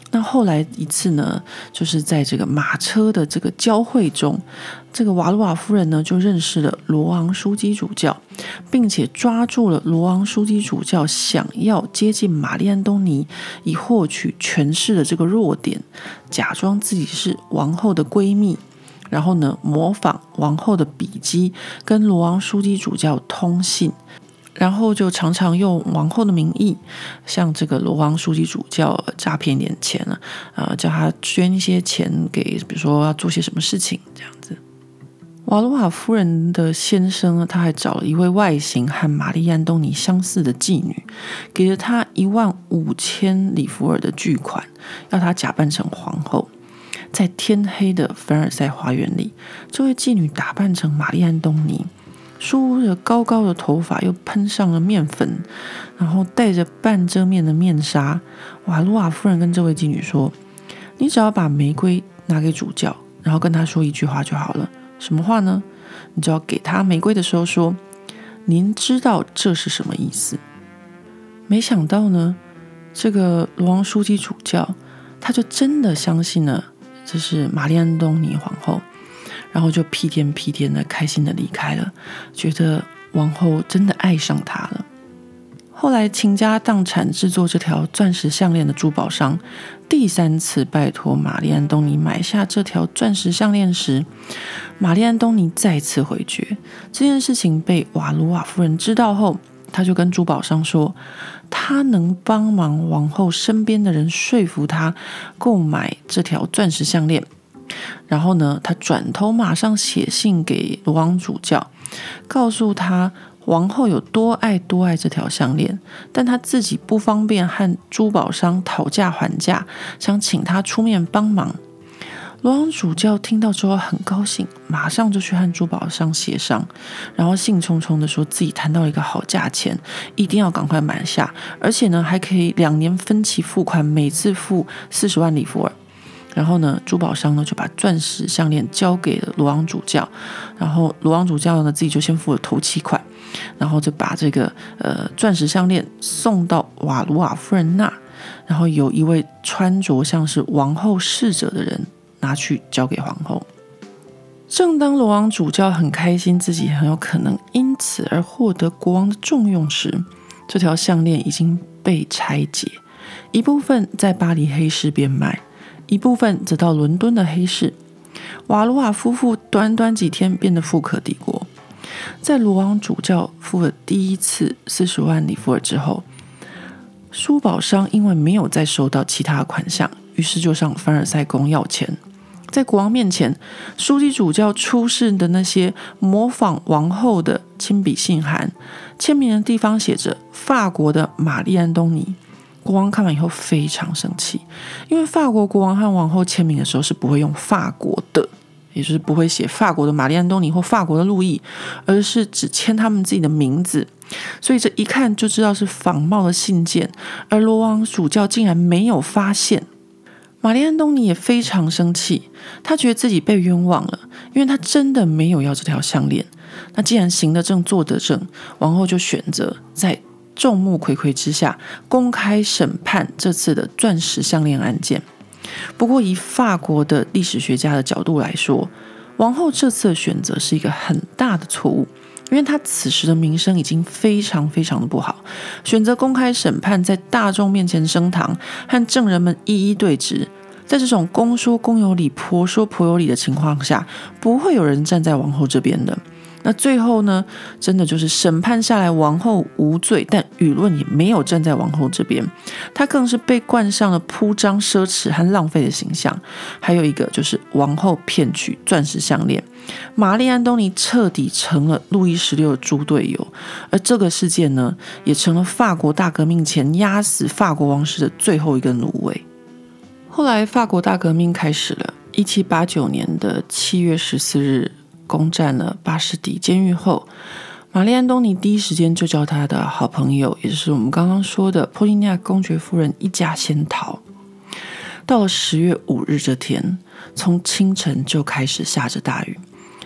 那后来一次呢，就是在这个马车的这个交汇中，这个瓦鲁瓦夫人呢就认识了罗昂枢机主教，并且抓住了罗昂枢机主教想要接近玛丽安东尼以获取权势的这个弱点，假装自己是王后的闺蜜，然后呢模仿王后的笔迹跟罗昂枢机主教通信，然后就常常用王后的名义向这个罗昂枢机主教诈骗一点钱啊，呃，叫他捐一些钱给，比如说要做些什么事情这样子。瓦鲁瓦夫人的先生呢，他还找了一位外形和玛丽安东尼相似的妓女，给了他一万五千里弗尔的巨款，要他假扮成皇后。在天黑的凡尔赛花园里，这位妓女打扮成玛丽安东尼，梳着高高的头发，又喷上了面粉，然后戴着半遮面的面纱。瓦鲁瓦夫人跟这位妓女说：“你只要把玫瑰拿给主教，然后跟他说一句话就好了。什么话呢？你只要给他玫瑰的时候说：‘您知道这是什么意思？’”没想到呢，这个罗昂枢机主教他就真的相信了这是玛丽安东尼皇后，然后就屁颠屁颠的开心的离开了，觉得王后真的爱上他了。后来倾家荡产制作这条钻石项链的珠宝商，第三次拜托玛丽安东尼买下这条钻石项链时，玛丽安东尼再次回绝。这件事情被瓦鲁瓦夫人知道后，他就跟珠宝商说，他能帮忙王后身边的人说服他购买这条钻石项链。然后呢，他转头马上写信给罗昂主教，告诉他王后有多爱多爱这条项链，但他自己不方便和珠宝商讨价还价，想请他出面帮忙。罗昂主教听到之后很高兴，马上就去和珠宝商协商，然后兴冲冲的说自己谈到了一个好价钱，一定要赶快买下，而且呢还可以两年分期付款，每次付四十万里弗尔。然后呢，珠宝商呢就把钻石项链交给了罗昂主教，然后罗昂主教呢自己就先付了头期款，然后就把这个呃钻石项链送到瓦鲁瓦夫人那，然后有一位穿着像是王后侍者的人拿去交给皇后。正当罗昂主教很开心自己很有可能因此而获得国王的重用时，这条项链已经被拆解，一部分在巴黎黑市变卖，一部分则到伦敦的黑市。瓦鲁瓦夫妇短短几天变得富可敌国。在罗昂主教付了第一次四十万里弗尔之后，珠宝商因为没有再收到其他款项，于是就向凡尔赛宫要钱。在国王面前，枢机主教出示的那些模仿王后的亲笔信函，签名的地方写着法国的玛丽安东尼。国王看完以后非常生气，因为法国国王和王后签名的时候是不会用法国的，也就是不会写法国的玛丽安东尼或法国的路易，而是只签他们自己的名字，所以这一看就知道是仿冒的信件，而罗昂主教竟然没有发现。玛丽安东尼也非常生气，他觉得自己被冤枉了，因为他真的没有要这条项链。那既然行得正坐得正，王后就选择在众目睽睽之下公开审判这次的钻石项链案件。不过以法国的历史学家的角度来说，王后这次的选择是一个很大的错误，因为她此时的名声已经非常非常的不好，选择公开审判，在大众面前升堂，和证人们一一对质。在这种公说公有理，婆说婆有理的情况下，不会有人站在王后这边的。那最后呢，真的就是审判下来，王后无罪，但舆论也没有站在王后这边，她更是被冠上了铺张奢侈和浪费的形象。还有一个就是王后骗取钻石项链，玛丽安东尼彻底成了路易十六的猪队友，而这个事件呢，也成了法国大革命前压死法国王室的最后一根芦苇。后来法国大革命开始了，一七八九年的七月十四日攻占了巴士底监狱后，玛丽安东尼第一时间就叫他的好朋友，也就是我们刚刚说的波利尼亚公爵夫人一家先逃。到了十月五日这天，从清晨就开始下着大雨，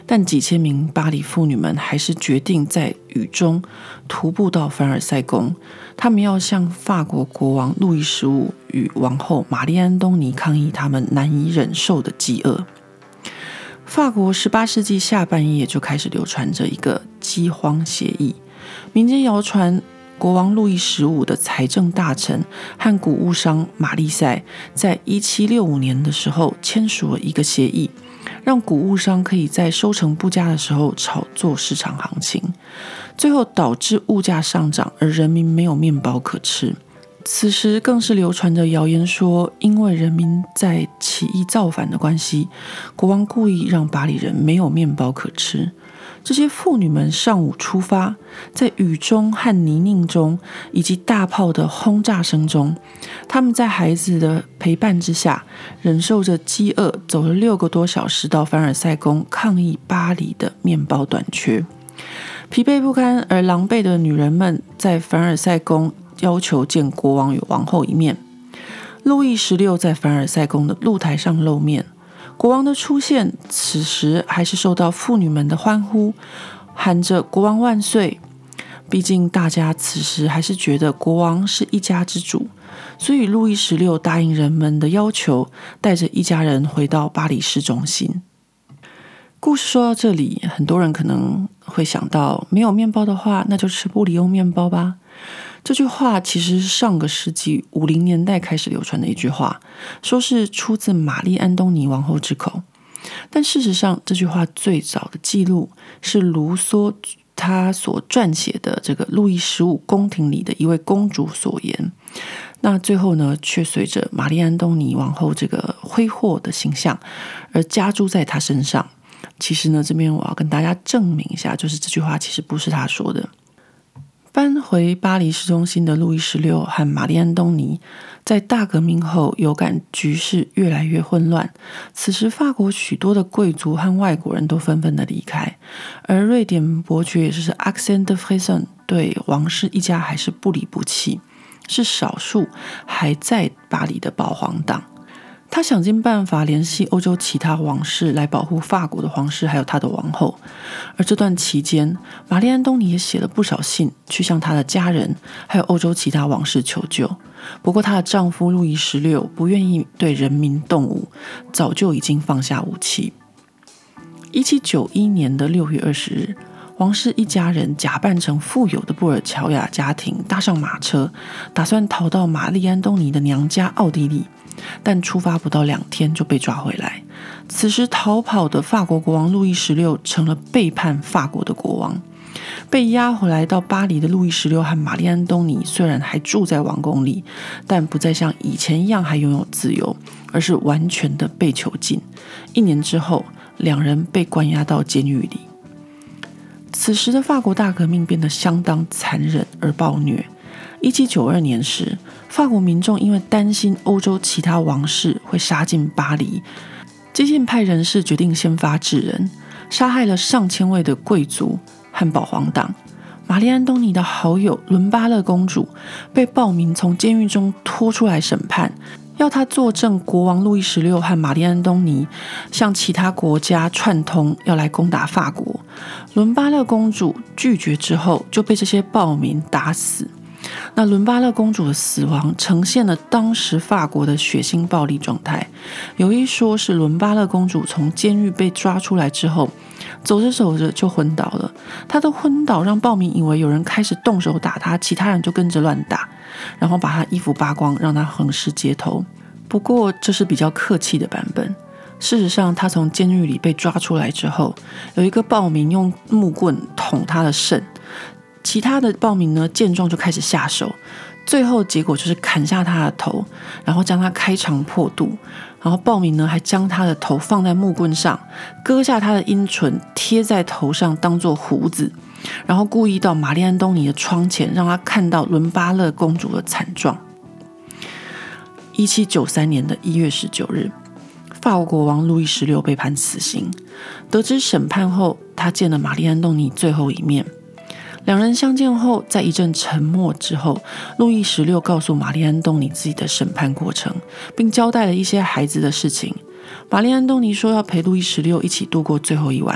但几千名巴黎妇女们还是决定在雨中徒步到凡尔赛宫，他们要向法国国王路易十五与王后玛丽安东尼抗议他们难以忍受的饥饿。法国十八世纪下半叶就开始流传着一个饥荒协议，民间谣传国王路易十五的财政大臣和谷物商马利塞在一七六五年的时候签署了一个协议，让谷物商可以在收成不佳的时候炒作市场行情，最后导致物价上涨，而人民没有面包可吃。此时更是流传着谣言说，因为人民在起义造反的关系，国王故意让巴黎人没有面包可吃。这些妇女们上午出发，在雨中和泥泞中以及大炮的轰炸声中，他们在孩子的陪伴之下，忍受着饥饿，走了六个多小时到凡尔赛宫抗议巴黎的面包短缺。疲惫不堪而狼狈的女人们在凡尔赛宫要求见国王与王后一面。路易十六在凡尔赛宫的露台上露面，国王的出现此时还是受到妇女们的欢呼，喊着国王万岁。毕竟大家此时还是觉得国王是一家之主，所以路易十六答应人们的要求，带着一家人回到巴黎市中心。故事说到这里，很多人可能会想到，没有面包的话，那就吃布里欧面包吧。这句话其实是上个世纪五零年代开始流传的一句话，说是出自玛丽安东尼王后之口。但事实上，这句话最早的记录是卢梭他所撰写的这个路易十五宫廷里的一位公主所言。那最后呢，却随着玛丽安东尼王后这个挥霍的形象而加诸在她身上。其实呢，这边我要跟大家证明一下，就是这句话其实不是他说的。搬回巴黎市中心的路易十六和玛丽安东尼在大革命后有感局势越来越混乱，此时法国许多的贵族和外国人都纷纷的离开，而瑞典伯爵也就是 Axel de Freyson 对王室一家还是不离不弃，是少数还在巴黎的保皇党。他想尽办法联系欧洲其他王室来保护法国的皇室还有他的王后，而这段期间，玛丽安东尼也写了不少信去向他的家人还有欧洲其他王室求救。不过她的丈夫路易十六不愿意对人民动武，早就已经放下武器。一七九一年的六月二十日，王室一家人假扮成富有的布尔乔亚家庭，搭上马车，打算逃到玛丽安东尼的娘家奥地利，但出发不到两天就被抓回来。此时逃跑的法国国王路易十六成了背叛法国的国王。被押回来到巴黎的路易十六和玛丽安东尼虽然还住在王宫里，但不再像以前一样还拥有自由，而是完全的被囚禁。一年之后，两人被关押到监狱里。此时的法国大革命变得相当残忍而暴虐。一七九二年时，法国民众因为担心欧洲其他王室会杀进巴黎，激进派人士决定先发制人，杀害了上千位的贵族和保皇党。玛丽安东尼的好友伦巴勒公主被暴民从监狱中拖出来审判，要他作证国王路易十六和玛丽安东尼向其他国家串通，要来攻打法国。伦巴勒公主拒绝之后，就被这些暴民打死。那伦巴勒公主的死亡呈现了当时法国的血腥暴力状态。有一说是伦巴勒公主从监狱被抓出来之后，走着走着就昏倒了。她的昏倒让暴民以为有人开始动手打她，其他人就跟着乱打，然后把她衣服扒光，让她横尸街头。不过这是比较客气的版本。事实上，她从监狱里被抓出来之后，有一个暴民用木棍捅她的肾，其他的暴民呢见状就开始下手，最后结果就是砍下他的头，然后将他开肠破肚。然后暴民呢还将他的头放在木棍上，割下他的阴唇贴在头上当作胡子，然后故意到玛丽安东尼的窗前，让他看到伦巴勒公主的惨状。一七九三年的一月十九日，法国国王路易十六被判死刑。得知审判后，他见了玛丽安东尼最后一面。两人相见后，在一阵沉默之后，路易十六告诉玛丽安东尼自己的审判过程，并交代了一些孩子的事情。玛丽安东尼说要陪路易十六一起度过最后一晚，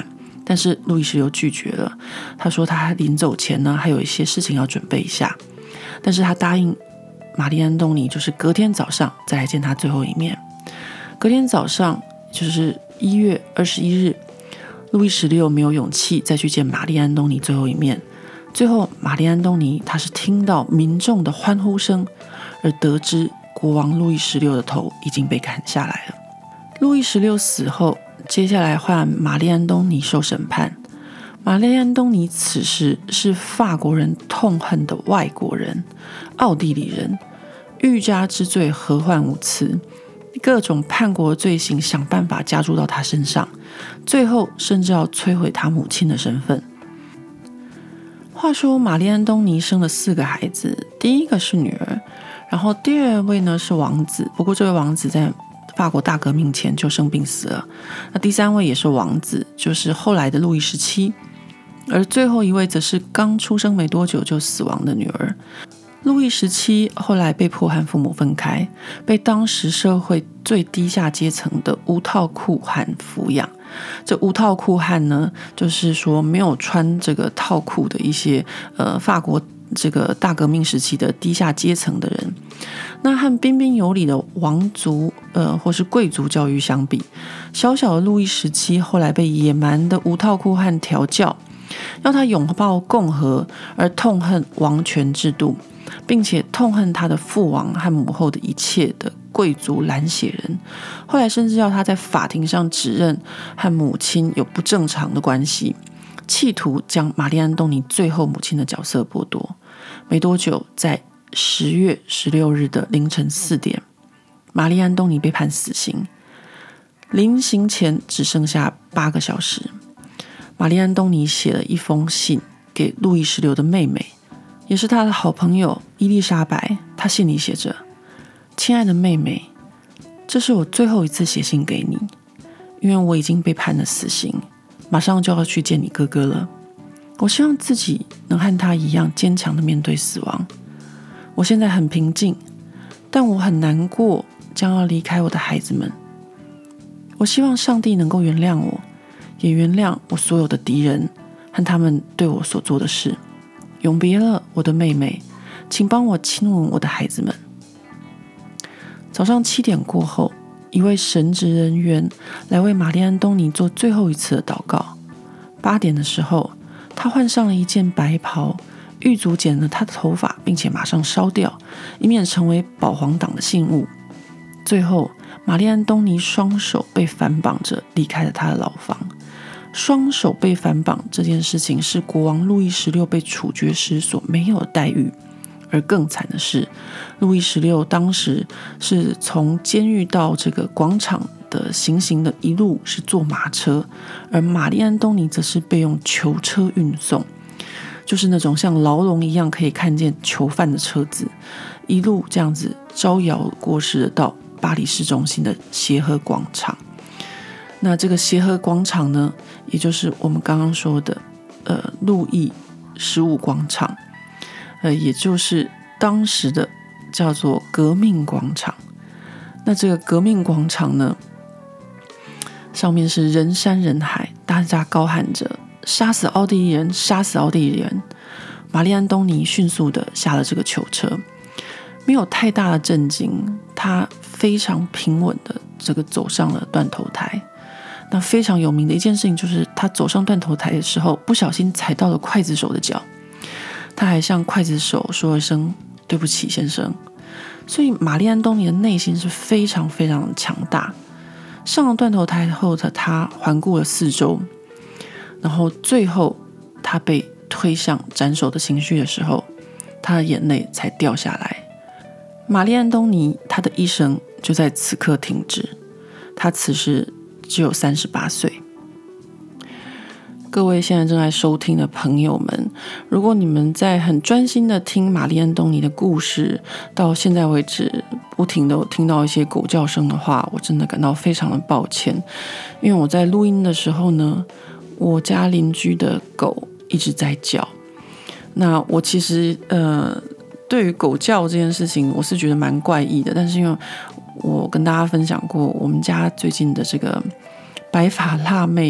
但是路易十六拒绝了。他说他临走前呢还有一些事情要准备一下，但是他答应玛丽安东尼就是隔天早上再来见他最后一面。隔天早上就是一月二十一日，路易十六没有勇气再去见玛丽安东尼最后一面。最后玛丽安东尼他是听到民众的欢呼声，而得知国王路易十六的头已经被砍下来了。路易十六死后，接下来换玛丽安东尼受审判。玛丽安东尼此时是法国人痛恨的外国人，奥地利人，欲加之罪何患无辞，各种叛国罪行想办法加诸到他身上，最后甚至要摧毁他母亲的身份。话说玛丽安东尼生了四个孩子，第一个是女儿，然后第二位呢是王子，不过这位王子在法国大革命前就生病死了。那第三位也是王子，就是后来的路易十七，而最后一位则是刚出生没多久就死亡的女儿。路易十七后来被迫和父母分开，被当时社会最低下阶层的无套裤汉抚养。这无套裤汉呢，就是说没有穿这个套裤的一些呃法国这个大革命时期的低下阶层的人。那和彬彬有礼的王族呃或是贵族教育相比，小小的路易十七后来被野蛮的无套裤汉调教，要他拥抱共和，而痛恨王权制度，并且痛恨他的父王和母后的一切的贵族蓝血人。后来甚至要他在法庭上指认和母亲有不正常的关系，企图将玛丽安东尼最后母亲的角色剥夺。没多久，在十月十六日的凌晨四点，玛丽安东尼被判死刑。临刑前只剩下八个小时，玛丽安东尼写了一封信给路易十六的妹妹，也是他的好朋友伊丽莎白。他信里写着：亲爱的妹妹，这是我最后一次写信给你，因为我已经被判了死刑，马上就要去见你哥哥了。我希望自己能和他一样坚强的面对死亡。我现在很平静，但我很难过将要离开我的孩子们。我希望上帝能够原谅我，也原谅我所有的敌人和他们对我所做的事。永别了，我的妹妹，请帮我亲吻我的孩子们。早上七点过后，一位神职人员来为玛丽安东尼做最后一次的祷告。八点的时候，他换上了一件白袍，狱卒剪了他的头发，并且马上烧掉，以免成为保皇党的信物。最后，玛丽安东尼双手被反绑着离开了他的牢房。双手被反绑这件事情是国王路易十六被处决时所没有的待遇。而更惨的是，路易十六当时是从监狱到这个广场的行刑的一路是坐马车，而玛丽安东尼则是被用囚车运送，就是那种像牢笼一样可以看见囚犯的车子，一路这样子招摇过市的到巴黎市中心的协和广场。那这个协和广场呢，也就是我们刚刚说的呃路易十五广场，呃，也就是当时的叫做革命广场。那这个革命广场呢，上面是人山人海，大家高喊着杀死奥地利人，杀死奥地利人。玛丽安东尼迅速的下了这个囚车，没有太大的震惊，他非常平稳的这个走上了断头台。那非常有名的一件事情就是他走上断头台的时候，不小心踩到了刽子手的脚，他还向刽子手说了声对不起先生。所以玛丽安东尼的内心是非常非常强大。上了断头台后的他环顾了四周，然后最后他被推向斩首的刑具的时候，他的眼泪才掉下来。玛丽安东尼他的一生就在此刻停止，他此时只有三十八岁。各位现在正在收听的朋友们，如果你们在很专心的听玛丽安东尼的故事，到现在为止不停的听到一些狗叫声的话，我真的感到非常的抱歉。因为我在录音的时候呢，我家邻居的狗一直在叫。那我其实呃，对于狗叫这件事情，我是觉得蛮怪异的，但是因为我跟大家分享过，我们家最近的这个白发辣妹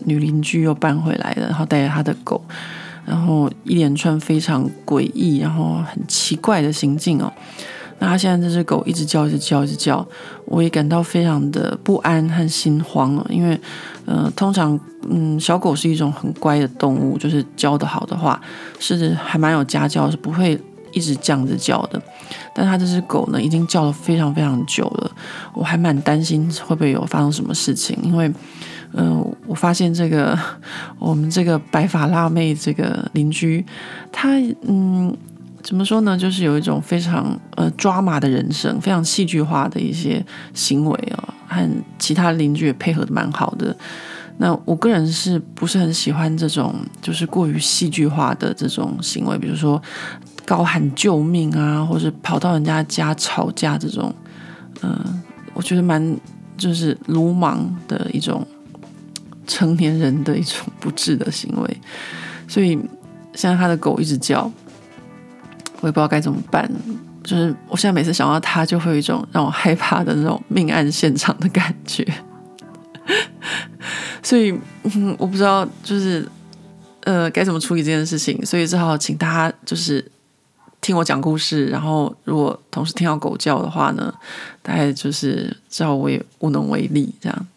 女邻居又搬回来了，然后带着她的狗，然后一连串非常诡异然后很奇怪的行径哦。那他现在这只狗一直叫一直叫一直叫，我也感到非常的不安和心慌哦。因为呃，通常嗯，小狗是一种很乖的动物，就是教得好的话是还蛮有家教，是不会一直这样子叫的。但他这只狗呢已经叫了非常非常久了，我还蛮担心会不会有发生什么事情。因为嗯、呃，我发现这个我们这个白发辣妹这个邻居，她嗯怎么说呢，就是有一种非常呃抓马的人生，非常戏剧化的一些行为哦，和其他邻居也配合的蛮好的。那我个人是不是很喜欢这种就是过于戏剧化的这种行为，比如说高喊救命啊，或是跑到人家家吵架这种，嗯、呃，我觉得蛮就是鲁莽的一种成年人的一种不智的行为。所以现在他的狗一直叫，我也不知道该怎么办。就是我现在每次想到他，就会有一种让我害怕的那种命案现场的感觉。所以、嗯、我不知道就是呃该怎么处理这件事情，所以只好请大家就是听我讲故事，然后如果同时听到狗叫的话呢，大概就是只好我也无能为力这样。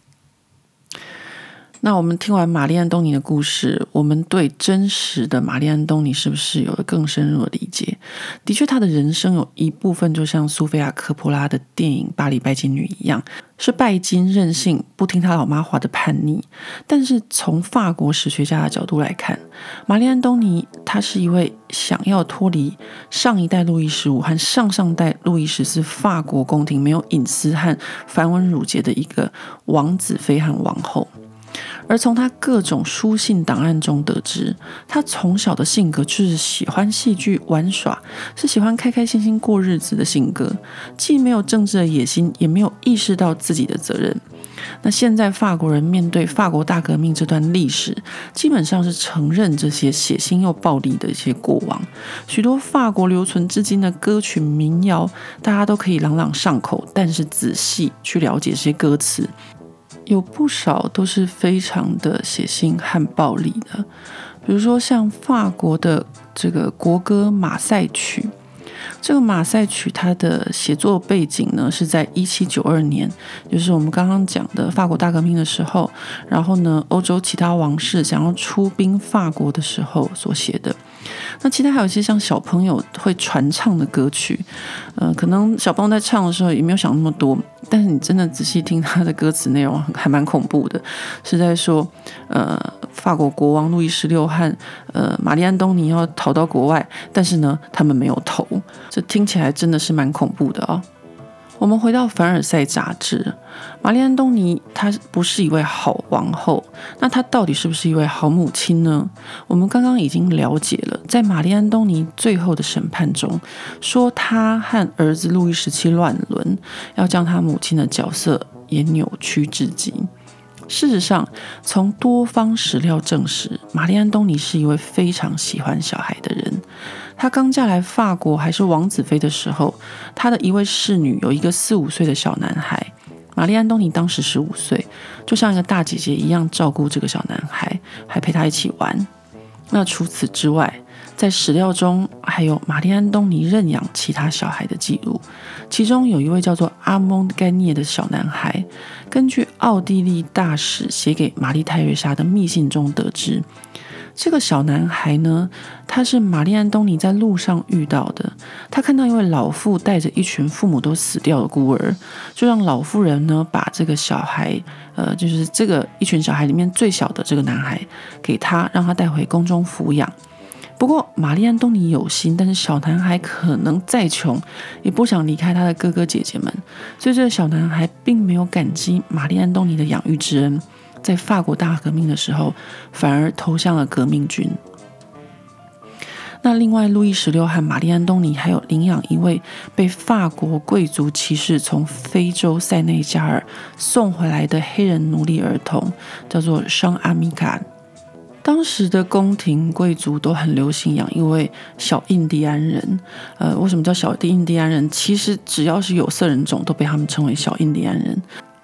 那我们听完玛丽安东尼的故事，我们对真实的玛丽安东尼是不是有了更深入的理解？的确，她的人生有一部分就像苏菲亚·科波拉的电影《巴黎拜金女》一样，是拜金、任性、不听她老妈话的叛逆。但是从法国史学家的角度来看，玛丽安东尼她是一位想要脱离上一代路易十五和上上代路易十四法国宫廷没有隐私和繁文缛节的一个王子妃和王后。而从他各种书信档案中得知，他从小的性格就是喜欢戏剧玩耍，是喜欢开开心心过日子的性格，既没有政治的野心，也没有意识到自己的责任。那现在法国人面对法国大革命这段历史，基本上是承认这些血腥又暴力的一些过往。许多法国留存至今的歌曲民谣，大家都可以朗朗上口，但是仔细去了解这些歌词，有不少都是非常的血腥和暴力的。比如说像法国的这个国歌《马赛曲》，这个《马赛曲》它的写作背景呢是在一七九二年，就是我们刚刚讲的法国大革命的时候，然后呢欧洲其他王室想要出兵法国的时候所写的。那其他还有一些像小朋友会传唱的歌曲，呃，可能小朋友在唱的时候也没有想那么多，但是你真的仔细听他的歌词内容还蛮恐怖的，是在说呃法国国王路易十六和呃玛丽安东尼要逃到国外，但是呢他们没有投，这听起来真的是蛮恐怖的哦。我们回到凡尔赛杂志，玛丽安东尼她不是一位好王后，那她到底是不是一位好母亲呢？我们刚刚已经了解了，在玛丽安东尼最后的审判中，说她和儿子路易十七乱伦，要将她母亲的角色也扭曲至极。事实上，从多方史料证实，玛丽安东尼是一位非常喜欢小孩的人。她刚嫁来法国还是王子妃的时候，她的一位侍女有一个四五岁的小男孩，玛丽安东尼当时十五岁，就像一个大姐姐一样照顾这个小男孩，还陪他一起玩。那除此之外，在史料中还有玛丽安东尼认养其他小孩的记录，其中有一位叫做阿蒙盖涅的小男孩，根据奥地利大使写给玛丽泰瑞莎的密信中得知，这个小男孩呢，他是玛丽安东尼在路上遇到的。他看到一位老妇带着一群父母都死掉的孤儿，就让老妇人呢把这个小孩，呃，就是这个一群小孩里面最小的这个男孩给他，让他带回宫中抚养。不过玛丽安东尼有心，但是小男孩可能再穷也不想离开他的哥哥姐姐们，所以这个小男孩并没有感激玛丽安东尼的养育之恩，在法国大革命的时候反而投向了革命军。那另外路易十六和玛丽安东尼还有领养一位被法国贵族骑士从非洲塞内加尔送回来的黑人奴隶儿童，叫做尚阿米卡。当时的宫廷贵族都很流行养一位小印第安人，呃，为什么叫小印第安人？其实只要是有色人种都被他们称为小印第安人。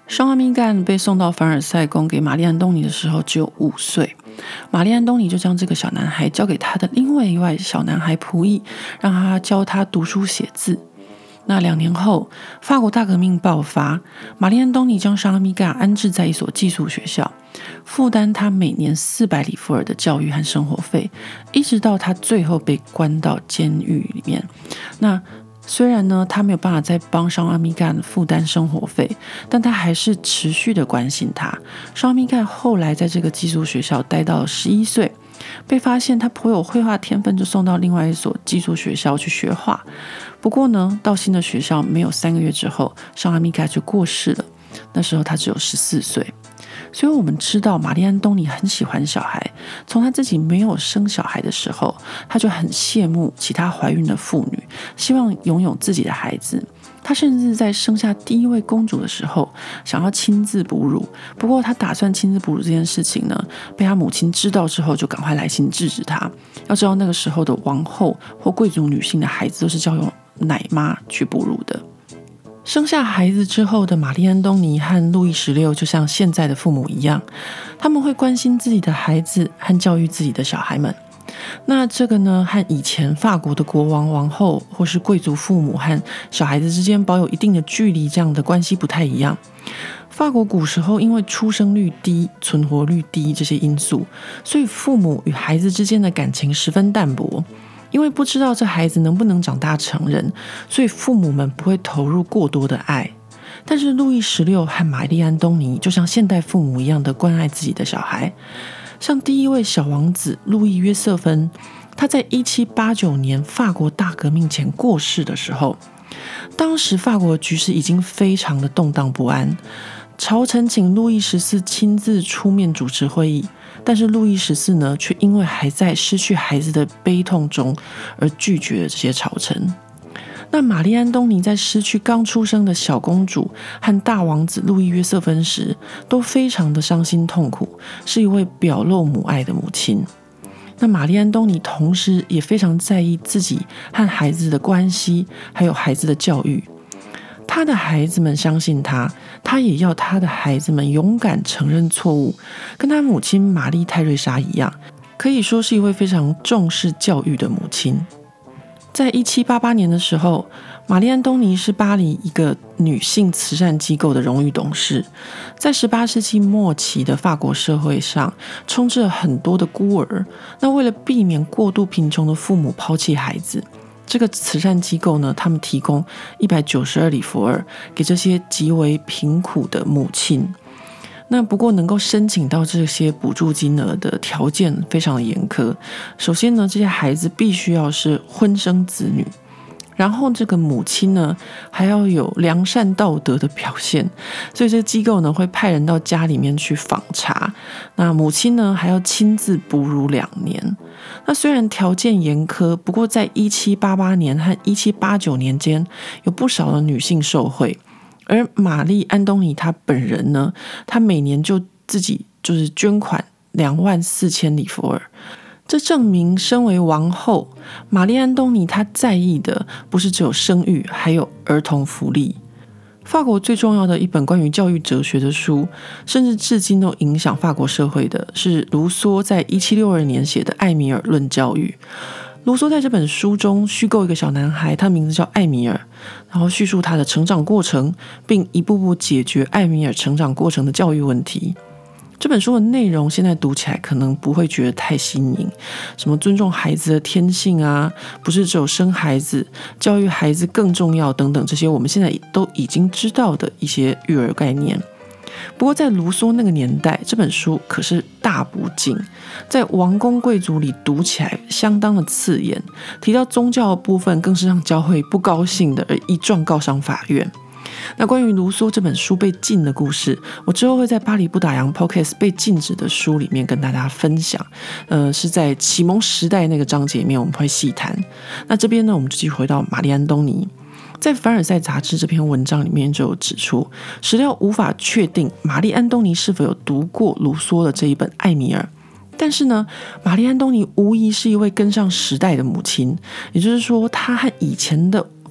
圣阿米干被送到凡尔赛宫给玛丽安东尼的时候只有五岁，玛丽安东尼就将这个小男孩交给他的另外一位小男孩仆役，让他教他读书写字。那两年后，法国大革命爆发，玛丽安东尼将圣阿米干安置在一所寄宿学校，负担他每年四百里弗尔的教育和生活费，一直到他最后被关到监狱里面。那虽然呢，他没有办法再帮圣阿米干负担生活费，但他还是持续的关心他。圣阿米干后来在这个寄宿学校待到了十一岁，被发现他颇有绘画天分，就送到另外一所寄宿学校去学画。不过呢，到新的学校没有三个月之后，圣阿米干就过世了。那时候他只有十四岁。所以我们知道玛丽安东尼很喜欢小孩，从他自己没有生小孩的时候，他就很羡慕其他怀孕的妇女，希望拥有自己的孩子。他甚至在生下第一位公主的时候，想要亲自哺乳。不过他打算亲自哺乳这件事情呢，被他母亲知道之后，就赶快来信制止他。要知道那个时候的王后或贵族女性的孩子都是交由奶妈去哺乳的。生下孩子之后的玛丽安东尼和路易十六就像现在的父母一样，他们会关心自己的孩子和教育自己的小孩们。那这个呢，和以前法国的国王、王后或是贵族父母和小孩子之间保有一定的距离这样的关系不太一样。法国古时候因为出生率低、存活率低这些因素，所以父母与孩子之间的感情十分淡薄。因为不知道这孩子能不能长大成人，所以父母们不会投入过多的爱。但是路易十六和玛丽安东尼就像现代父母一样的关爱自己的小孩。像第一位小王子路易约瑟芬，他在一七八九年法国大革命前过世的时候，当时法国的局势已经非常的动荡不安，朝臣请路易十四亲自出面主持会议，但是路易十四呢，却因为还在失去孩子的悲痛中而拒绝了这些朝臣。那玛丽安东尼在失去刚出生的小公主和大王子路易约瑟芬时，都非常的伤心痛苦，是一位表露母爱的母亲。那玛丽安东尼同时也非常在意自己和孩子的关系，还有孩子的教育。他的孩子们相信他，他也要他的孩子们勇敢承认错误，跟他母亲玛丽泰瑞莎一样，可以说是一位非常重视教育的母亲。在一七八八年的时候，玛丽安东尼是巴黎一个女性慈善机构的荣誉董事。在十八世纪末期的法国社会上，充斥了很多的孤儿。那为了避免过度贫穷的父母抛弃孩子，这个慈善机构呢，他们提供一百九十二里弗尔给这些极为贫苦的母亲。那不过能够申请到这些补助金额的条件非常的严苛。首先呢，这些孩子必须要是婚生子女，然后这个母亲呢还要有良善道德的表现，所以这个机构呢会派人到家里面去访查。那母亲呢还要亲自哺乳两年。那虽然条件严苛，不过在一七八八年和一七八九年间，有不少的女性受惠。而玛丽安东尼她本人呢，她每年就自己就是捐款两万四千里弗尔。这证明身为王后，玛丽安东尼她在意的不是只有生育，还有儿童福利。法国最重要的一本关于教育哲学的书，甚至至今都影响法国社会的，是卢梭在一七六二年写的《艾米尔论教育》。卢梭在这本书中虚构一个小男孩，他的名字叫艾米尔，然后叙述他的成长过程，并一步步解决艾米尔成长过程的教育问题。这本书的内容现在读起来可能不会觉得太新颖，什么尊重孩子的天性啊，不是只有生孩子，教育孩子更重要等等，这些我们现在都已经知道的一些育儿概念。不过在卢梭那个年代，这本书可是大不敬，在王公贵族里读起来相当的刺眼，提到宗教的部分更是让教会不高兴的，而一状告上法院。那关于卢梭这本书被禁的故事，我之后会在巴黎不打烊 Podcast 被禁止的书里面跟大家分享，呃，是在启蒙时代那个章节里面我们会细谈。那这边呢，我们就继续回到玛丽安东尼。在凡尔赛杂志这篇文章里面就有指出，史料无法确定玛丽安东尼是否有读过卢梭的这一本《艾米尔》，但是呢，玛丽安东尼无疑是一位跟上时代的母亲，也就是说，她和以前的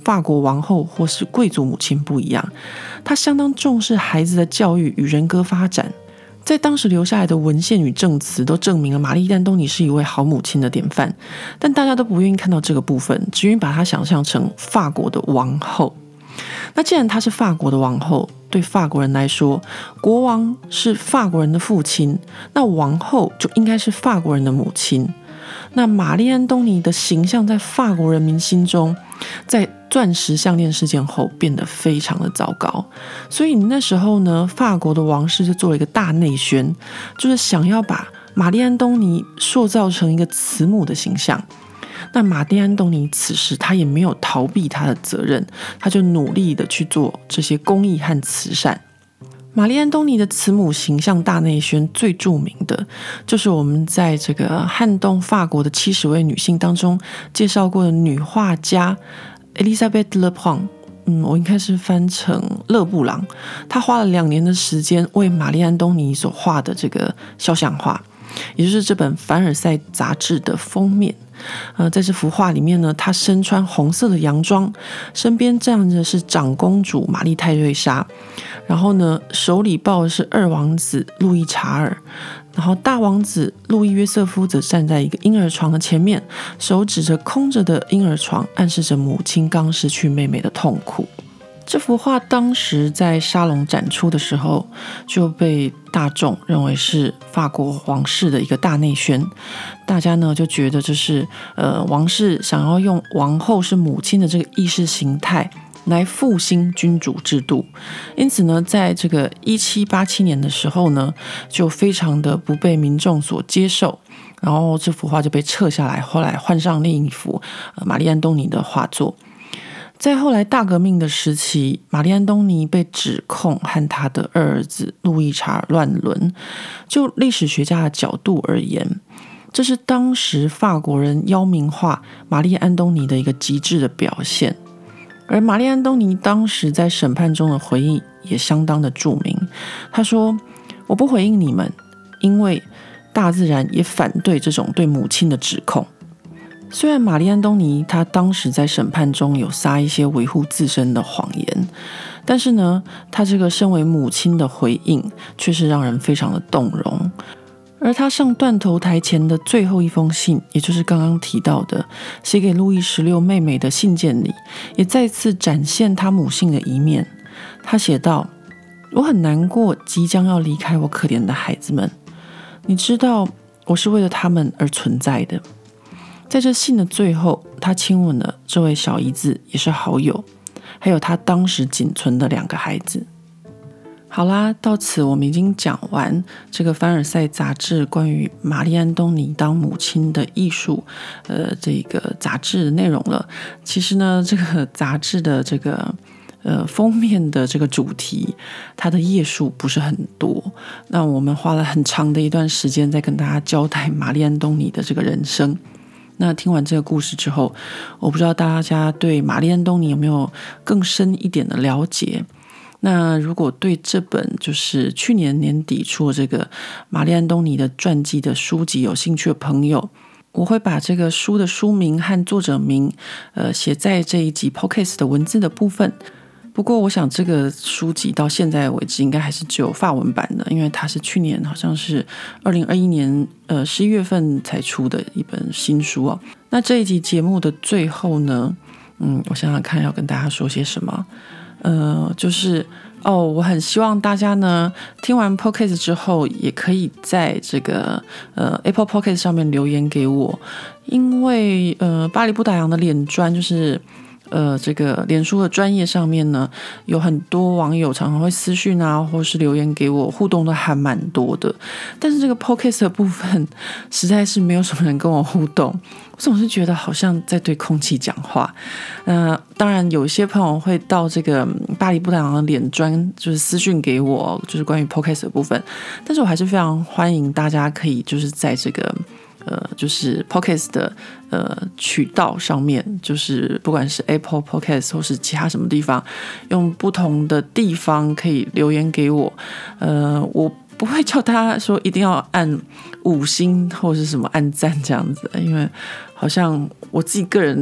法国王后或是贵族母亲不一样，她相当重视孩子的教育与人格发展。在当时留下来的文献与证词都证明了玛丽·安东尼是一位好母亲的典范，但大家都不愿意看到这个部分，只愿意把她想象成法国的王后。那既然她是法国的王后，对法国人来说，国王是法国人的父亲，那王后就应该是法国人的母亲。那玛丽·安东尼的形象在法国人民心中，在钻石项链事件后变得非常的糟糕，所以那时候呢，法国的王室就做了一个大内宣，就是想要把玛丽·安东尼塑造成一个慈母的形象。那玛丽·安东尼此时他也没有逃避他的责任，他就努力的去做这些公益和慈善。玛丽·安东尼的慈母形象大内宣最著名的就是我们在这个撼动法国的七十位女性当中介绍过的女画家 Elisabeth Lebrun， 嗯，我应该是翻成勒布朗。她花了两年的时间为玛丽·安东尼所画的这个肖像画，也就是这本凡尔赛杂志的封面。呃，在这幅画里面呢，她身穿红色的洋装，身边站着是长公主玛丽泰瑞莎，然后呢，手里抱的是二王子路易查尔，然后大王子路易约瑟夫则站在一个婴儿床的前面，手指着空着的婴儿床，暗示着母亲刚失去妹妹的痛苦。这幅画当时在沙龙展出的时候，就被大众认为是法国皇室的一个大内宣。大家呢就觉得这是呃王室想要用王后是母亲的这个意识形态来复兴君主制度，因此呢，在这个一七八七年的时候呢，就非常的不被民众所接受。然后这幅画就被撤下来，后来换上另一幅、呃、玛丽·安东尼的画作。在后来大革命的时期，玛丽·安东尼被指控和他的二儿子路易查尔乱伦。就历史学家的角度而言，这是当时法国人妖名化玛丽·安东尼的一个极致的表现。而玛丽·安东尼当时在审判中的回应也相当的著名，他说：“我不回应你们，因为大自然也反对这种对母亲的指控。”虽然玛丽·安东尼她当时在审判中有撒一些维护自身的谎言，但是呢，她这个身为母亲的回应却是让人非常的动容。而她上断头台前的最后一封信，也就是刚刚提到的写给路易十六妹妹的信件里，也再次展现她母性的一面。她写道：“我很难过即将要离开我可怜的孩子们，你知道我是为了他们而存在的。”在这信的最后，他亲吻了这位小姨子，也是好友，还有他当时仅存的两个孩子。好啦，到此我们已经讲完这个凡尔赛杂志关于玛丽·安东尼当母亲的艺术，呃，这个杂志的内容了。其实呢，这个杂志的这个呃封面的这个主题，它的页数不是很多。那我们花了很长的一段时间在跟大家交代玛丽·安东尼的这个人生。那听完这个故事之后，我不知道大家对玛丽·安东尼有没有更深一点的了解。那如果对这本就是去年年底出的这个玛丽·安东尼的传记的书籍有兴趣的朋友，我会把这个书的书名和作者名呃写在这一集 Podcast 的文字的部分。不过我想这个书籍到现在为止应该还是只有法文版的，因为它是去年好像是二零二一年呃十一月份才出的一本新书哦。那这一集节目的最后呢，嗯，我想想看要跟大家说些什么。呃，就是哦，我很希望大家呢听完 Podcast 之后，也可以在这个呃 Apple Podcast 上面留言给我，因为呃巴黎不打烊的脸专就是呃，这个脸书的专页上面呢，有很多网友常常会私讯啊，或是留言给我，互动都还蛮多的。但是这个 podcast 的部分，实在是没有什么人跟我互动，我总是觉得好像在对空气讲话。呃，当然有一些朋友会到这个巴黎不打烊的脸专，就是私讯给我，就是关于 podcast 的部分。但是我还是非常欢迎大家可以就是在这个。呃，就是 Podcast 的呃渠道上面，就是不管是 Apple Podcast 或是其他什么地方，用不同的地方可以留言给我。呃，我不会叫大家说一定要按五星或是什么按赞这样子，因为好像我自己个人就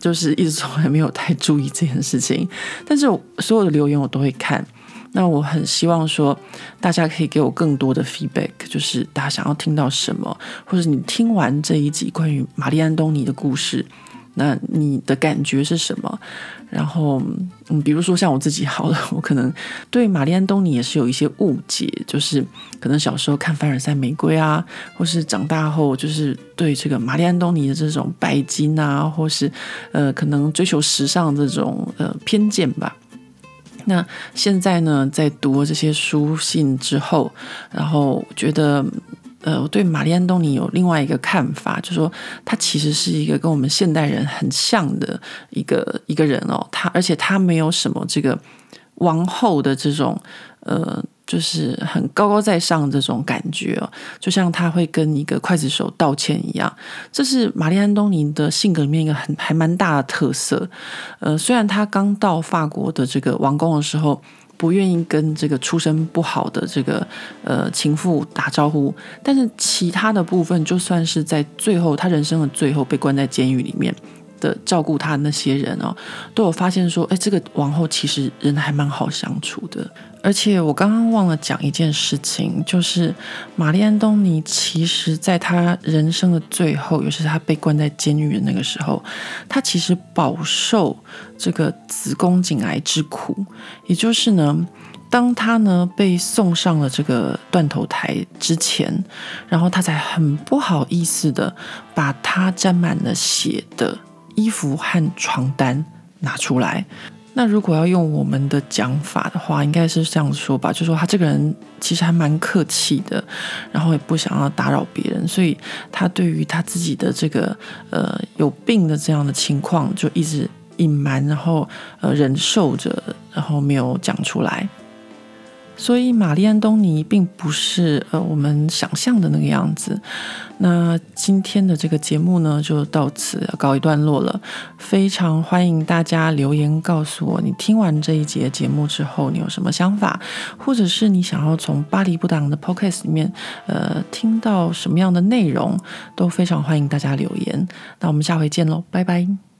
就是一直从来没有太注意这件事情，但是所有的留言我都会看。那我很希望说大家可以给我更多的 feedback， 就是大家想要听到什么，或者你听完这一集关于玛丽安东尼的故事，那你的感觉是什么？然后嗯，比如说像我自己好了，我可能对玛丽安东尼也是有一些误解，就是可能小时候看凡尔赛玫瑰啊，或是长大后就是对这个玛丽安东尼的这种拜金啊，或是呃可能追求时尚这种呃偏见吧。那现在呢，在读了这些书信之后，然后觉得呃，我对玛丽安东尼有另外一个看法，就是说他其实是一个跟我们现代人很像的一个一个人哦，他而且他没有什么这个王后的这种呃，就是很高高在上这种感觉哦，就像他会跟一个刽子手道歉一样，这是玛丽安东尼的性格里面一个很还蛮大的特色。呃，虽然他刚到法国的这个王宫的时候，不愿意跟这个出身不好的这个呃情妇打招呼，但是其他的部分，就算是在最后他人生的最后被关在监狱里面的照顾他的那些人哦，都有发现说，哎，这个王后其实人还蛮好相处的。而且我刚刚忘了讲一件事情，就是玛丽安东尼其实在他人生的最后，尤其是他被关在监狱的那个时候，他其实饱受这个子宫颈癌之苦。也就是呢，当他呢被送上了这个断头台之前，然后他才很不好意思的把他沾满了血的衣服和床单拿出来。那如果要用我们的讲法的话，应该是这样说吧，就是说他这个人其实还蛮客气的，然后也不想要打扰别人，所以他对于他自己的这个呃有病的这样的情况就一直隐瞒，然后呃忍受着，然后没有讲出来。所以玛丽安东尼并不是呃我们想象的那个样子。那今天的这个节目呢，就到此告一段落了。非常欢迎大家留言告诉我，你听完这一节节目之后，你有什么想法，或者是你想要从巴黎不挡的 podcast 里面呃听到什么样的内容，都非常欢迎大家留言。那我们下回见喽，拜拜。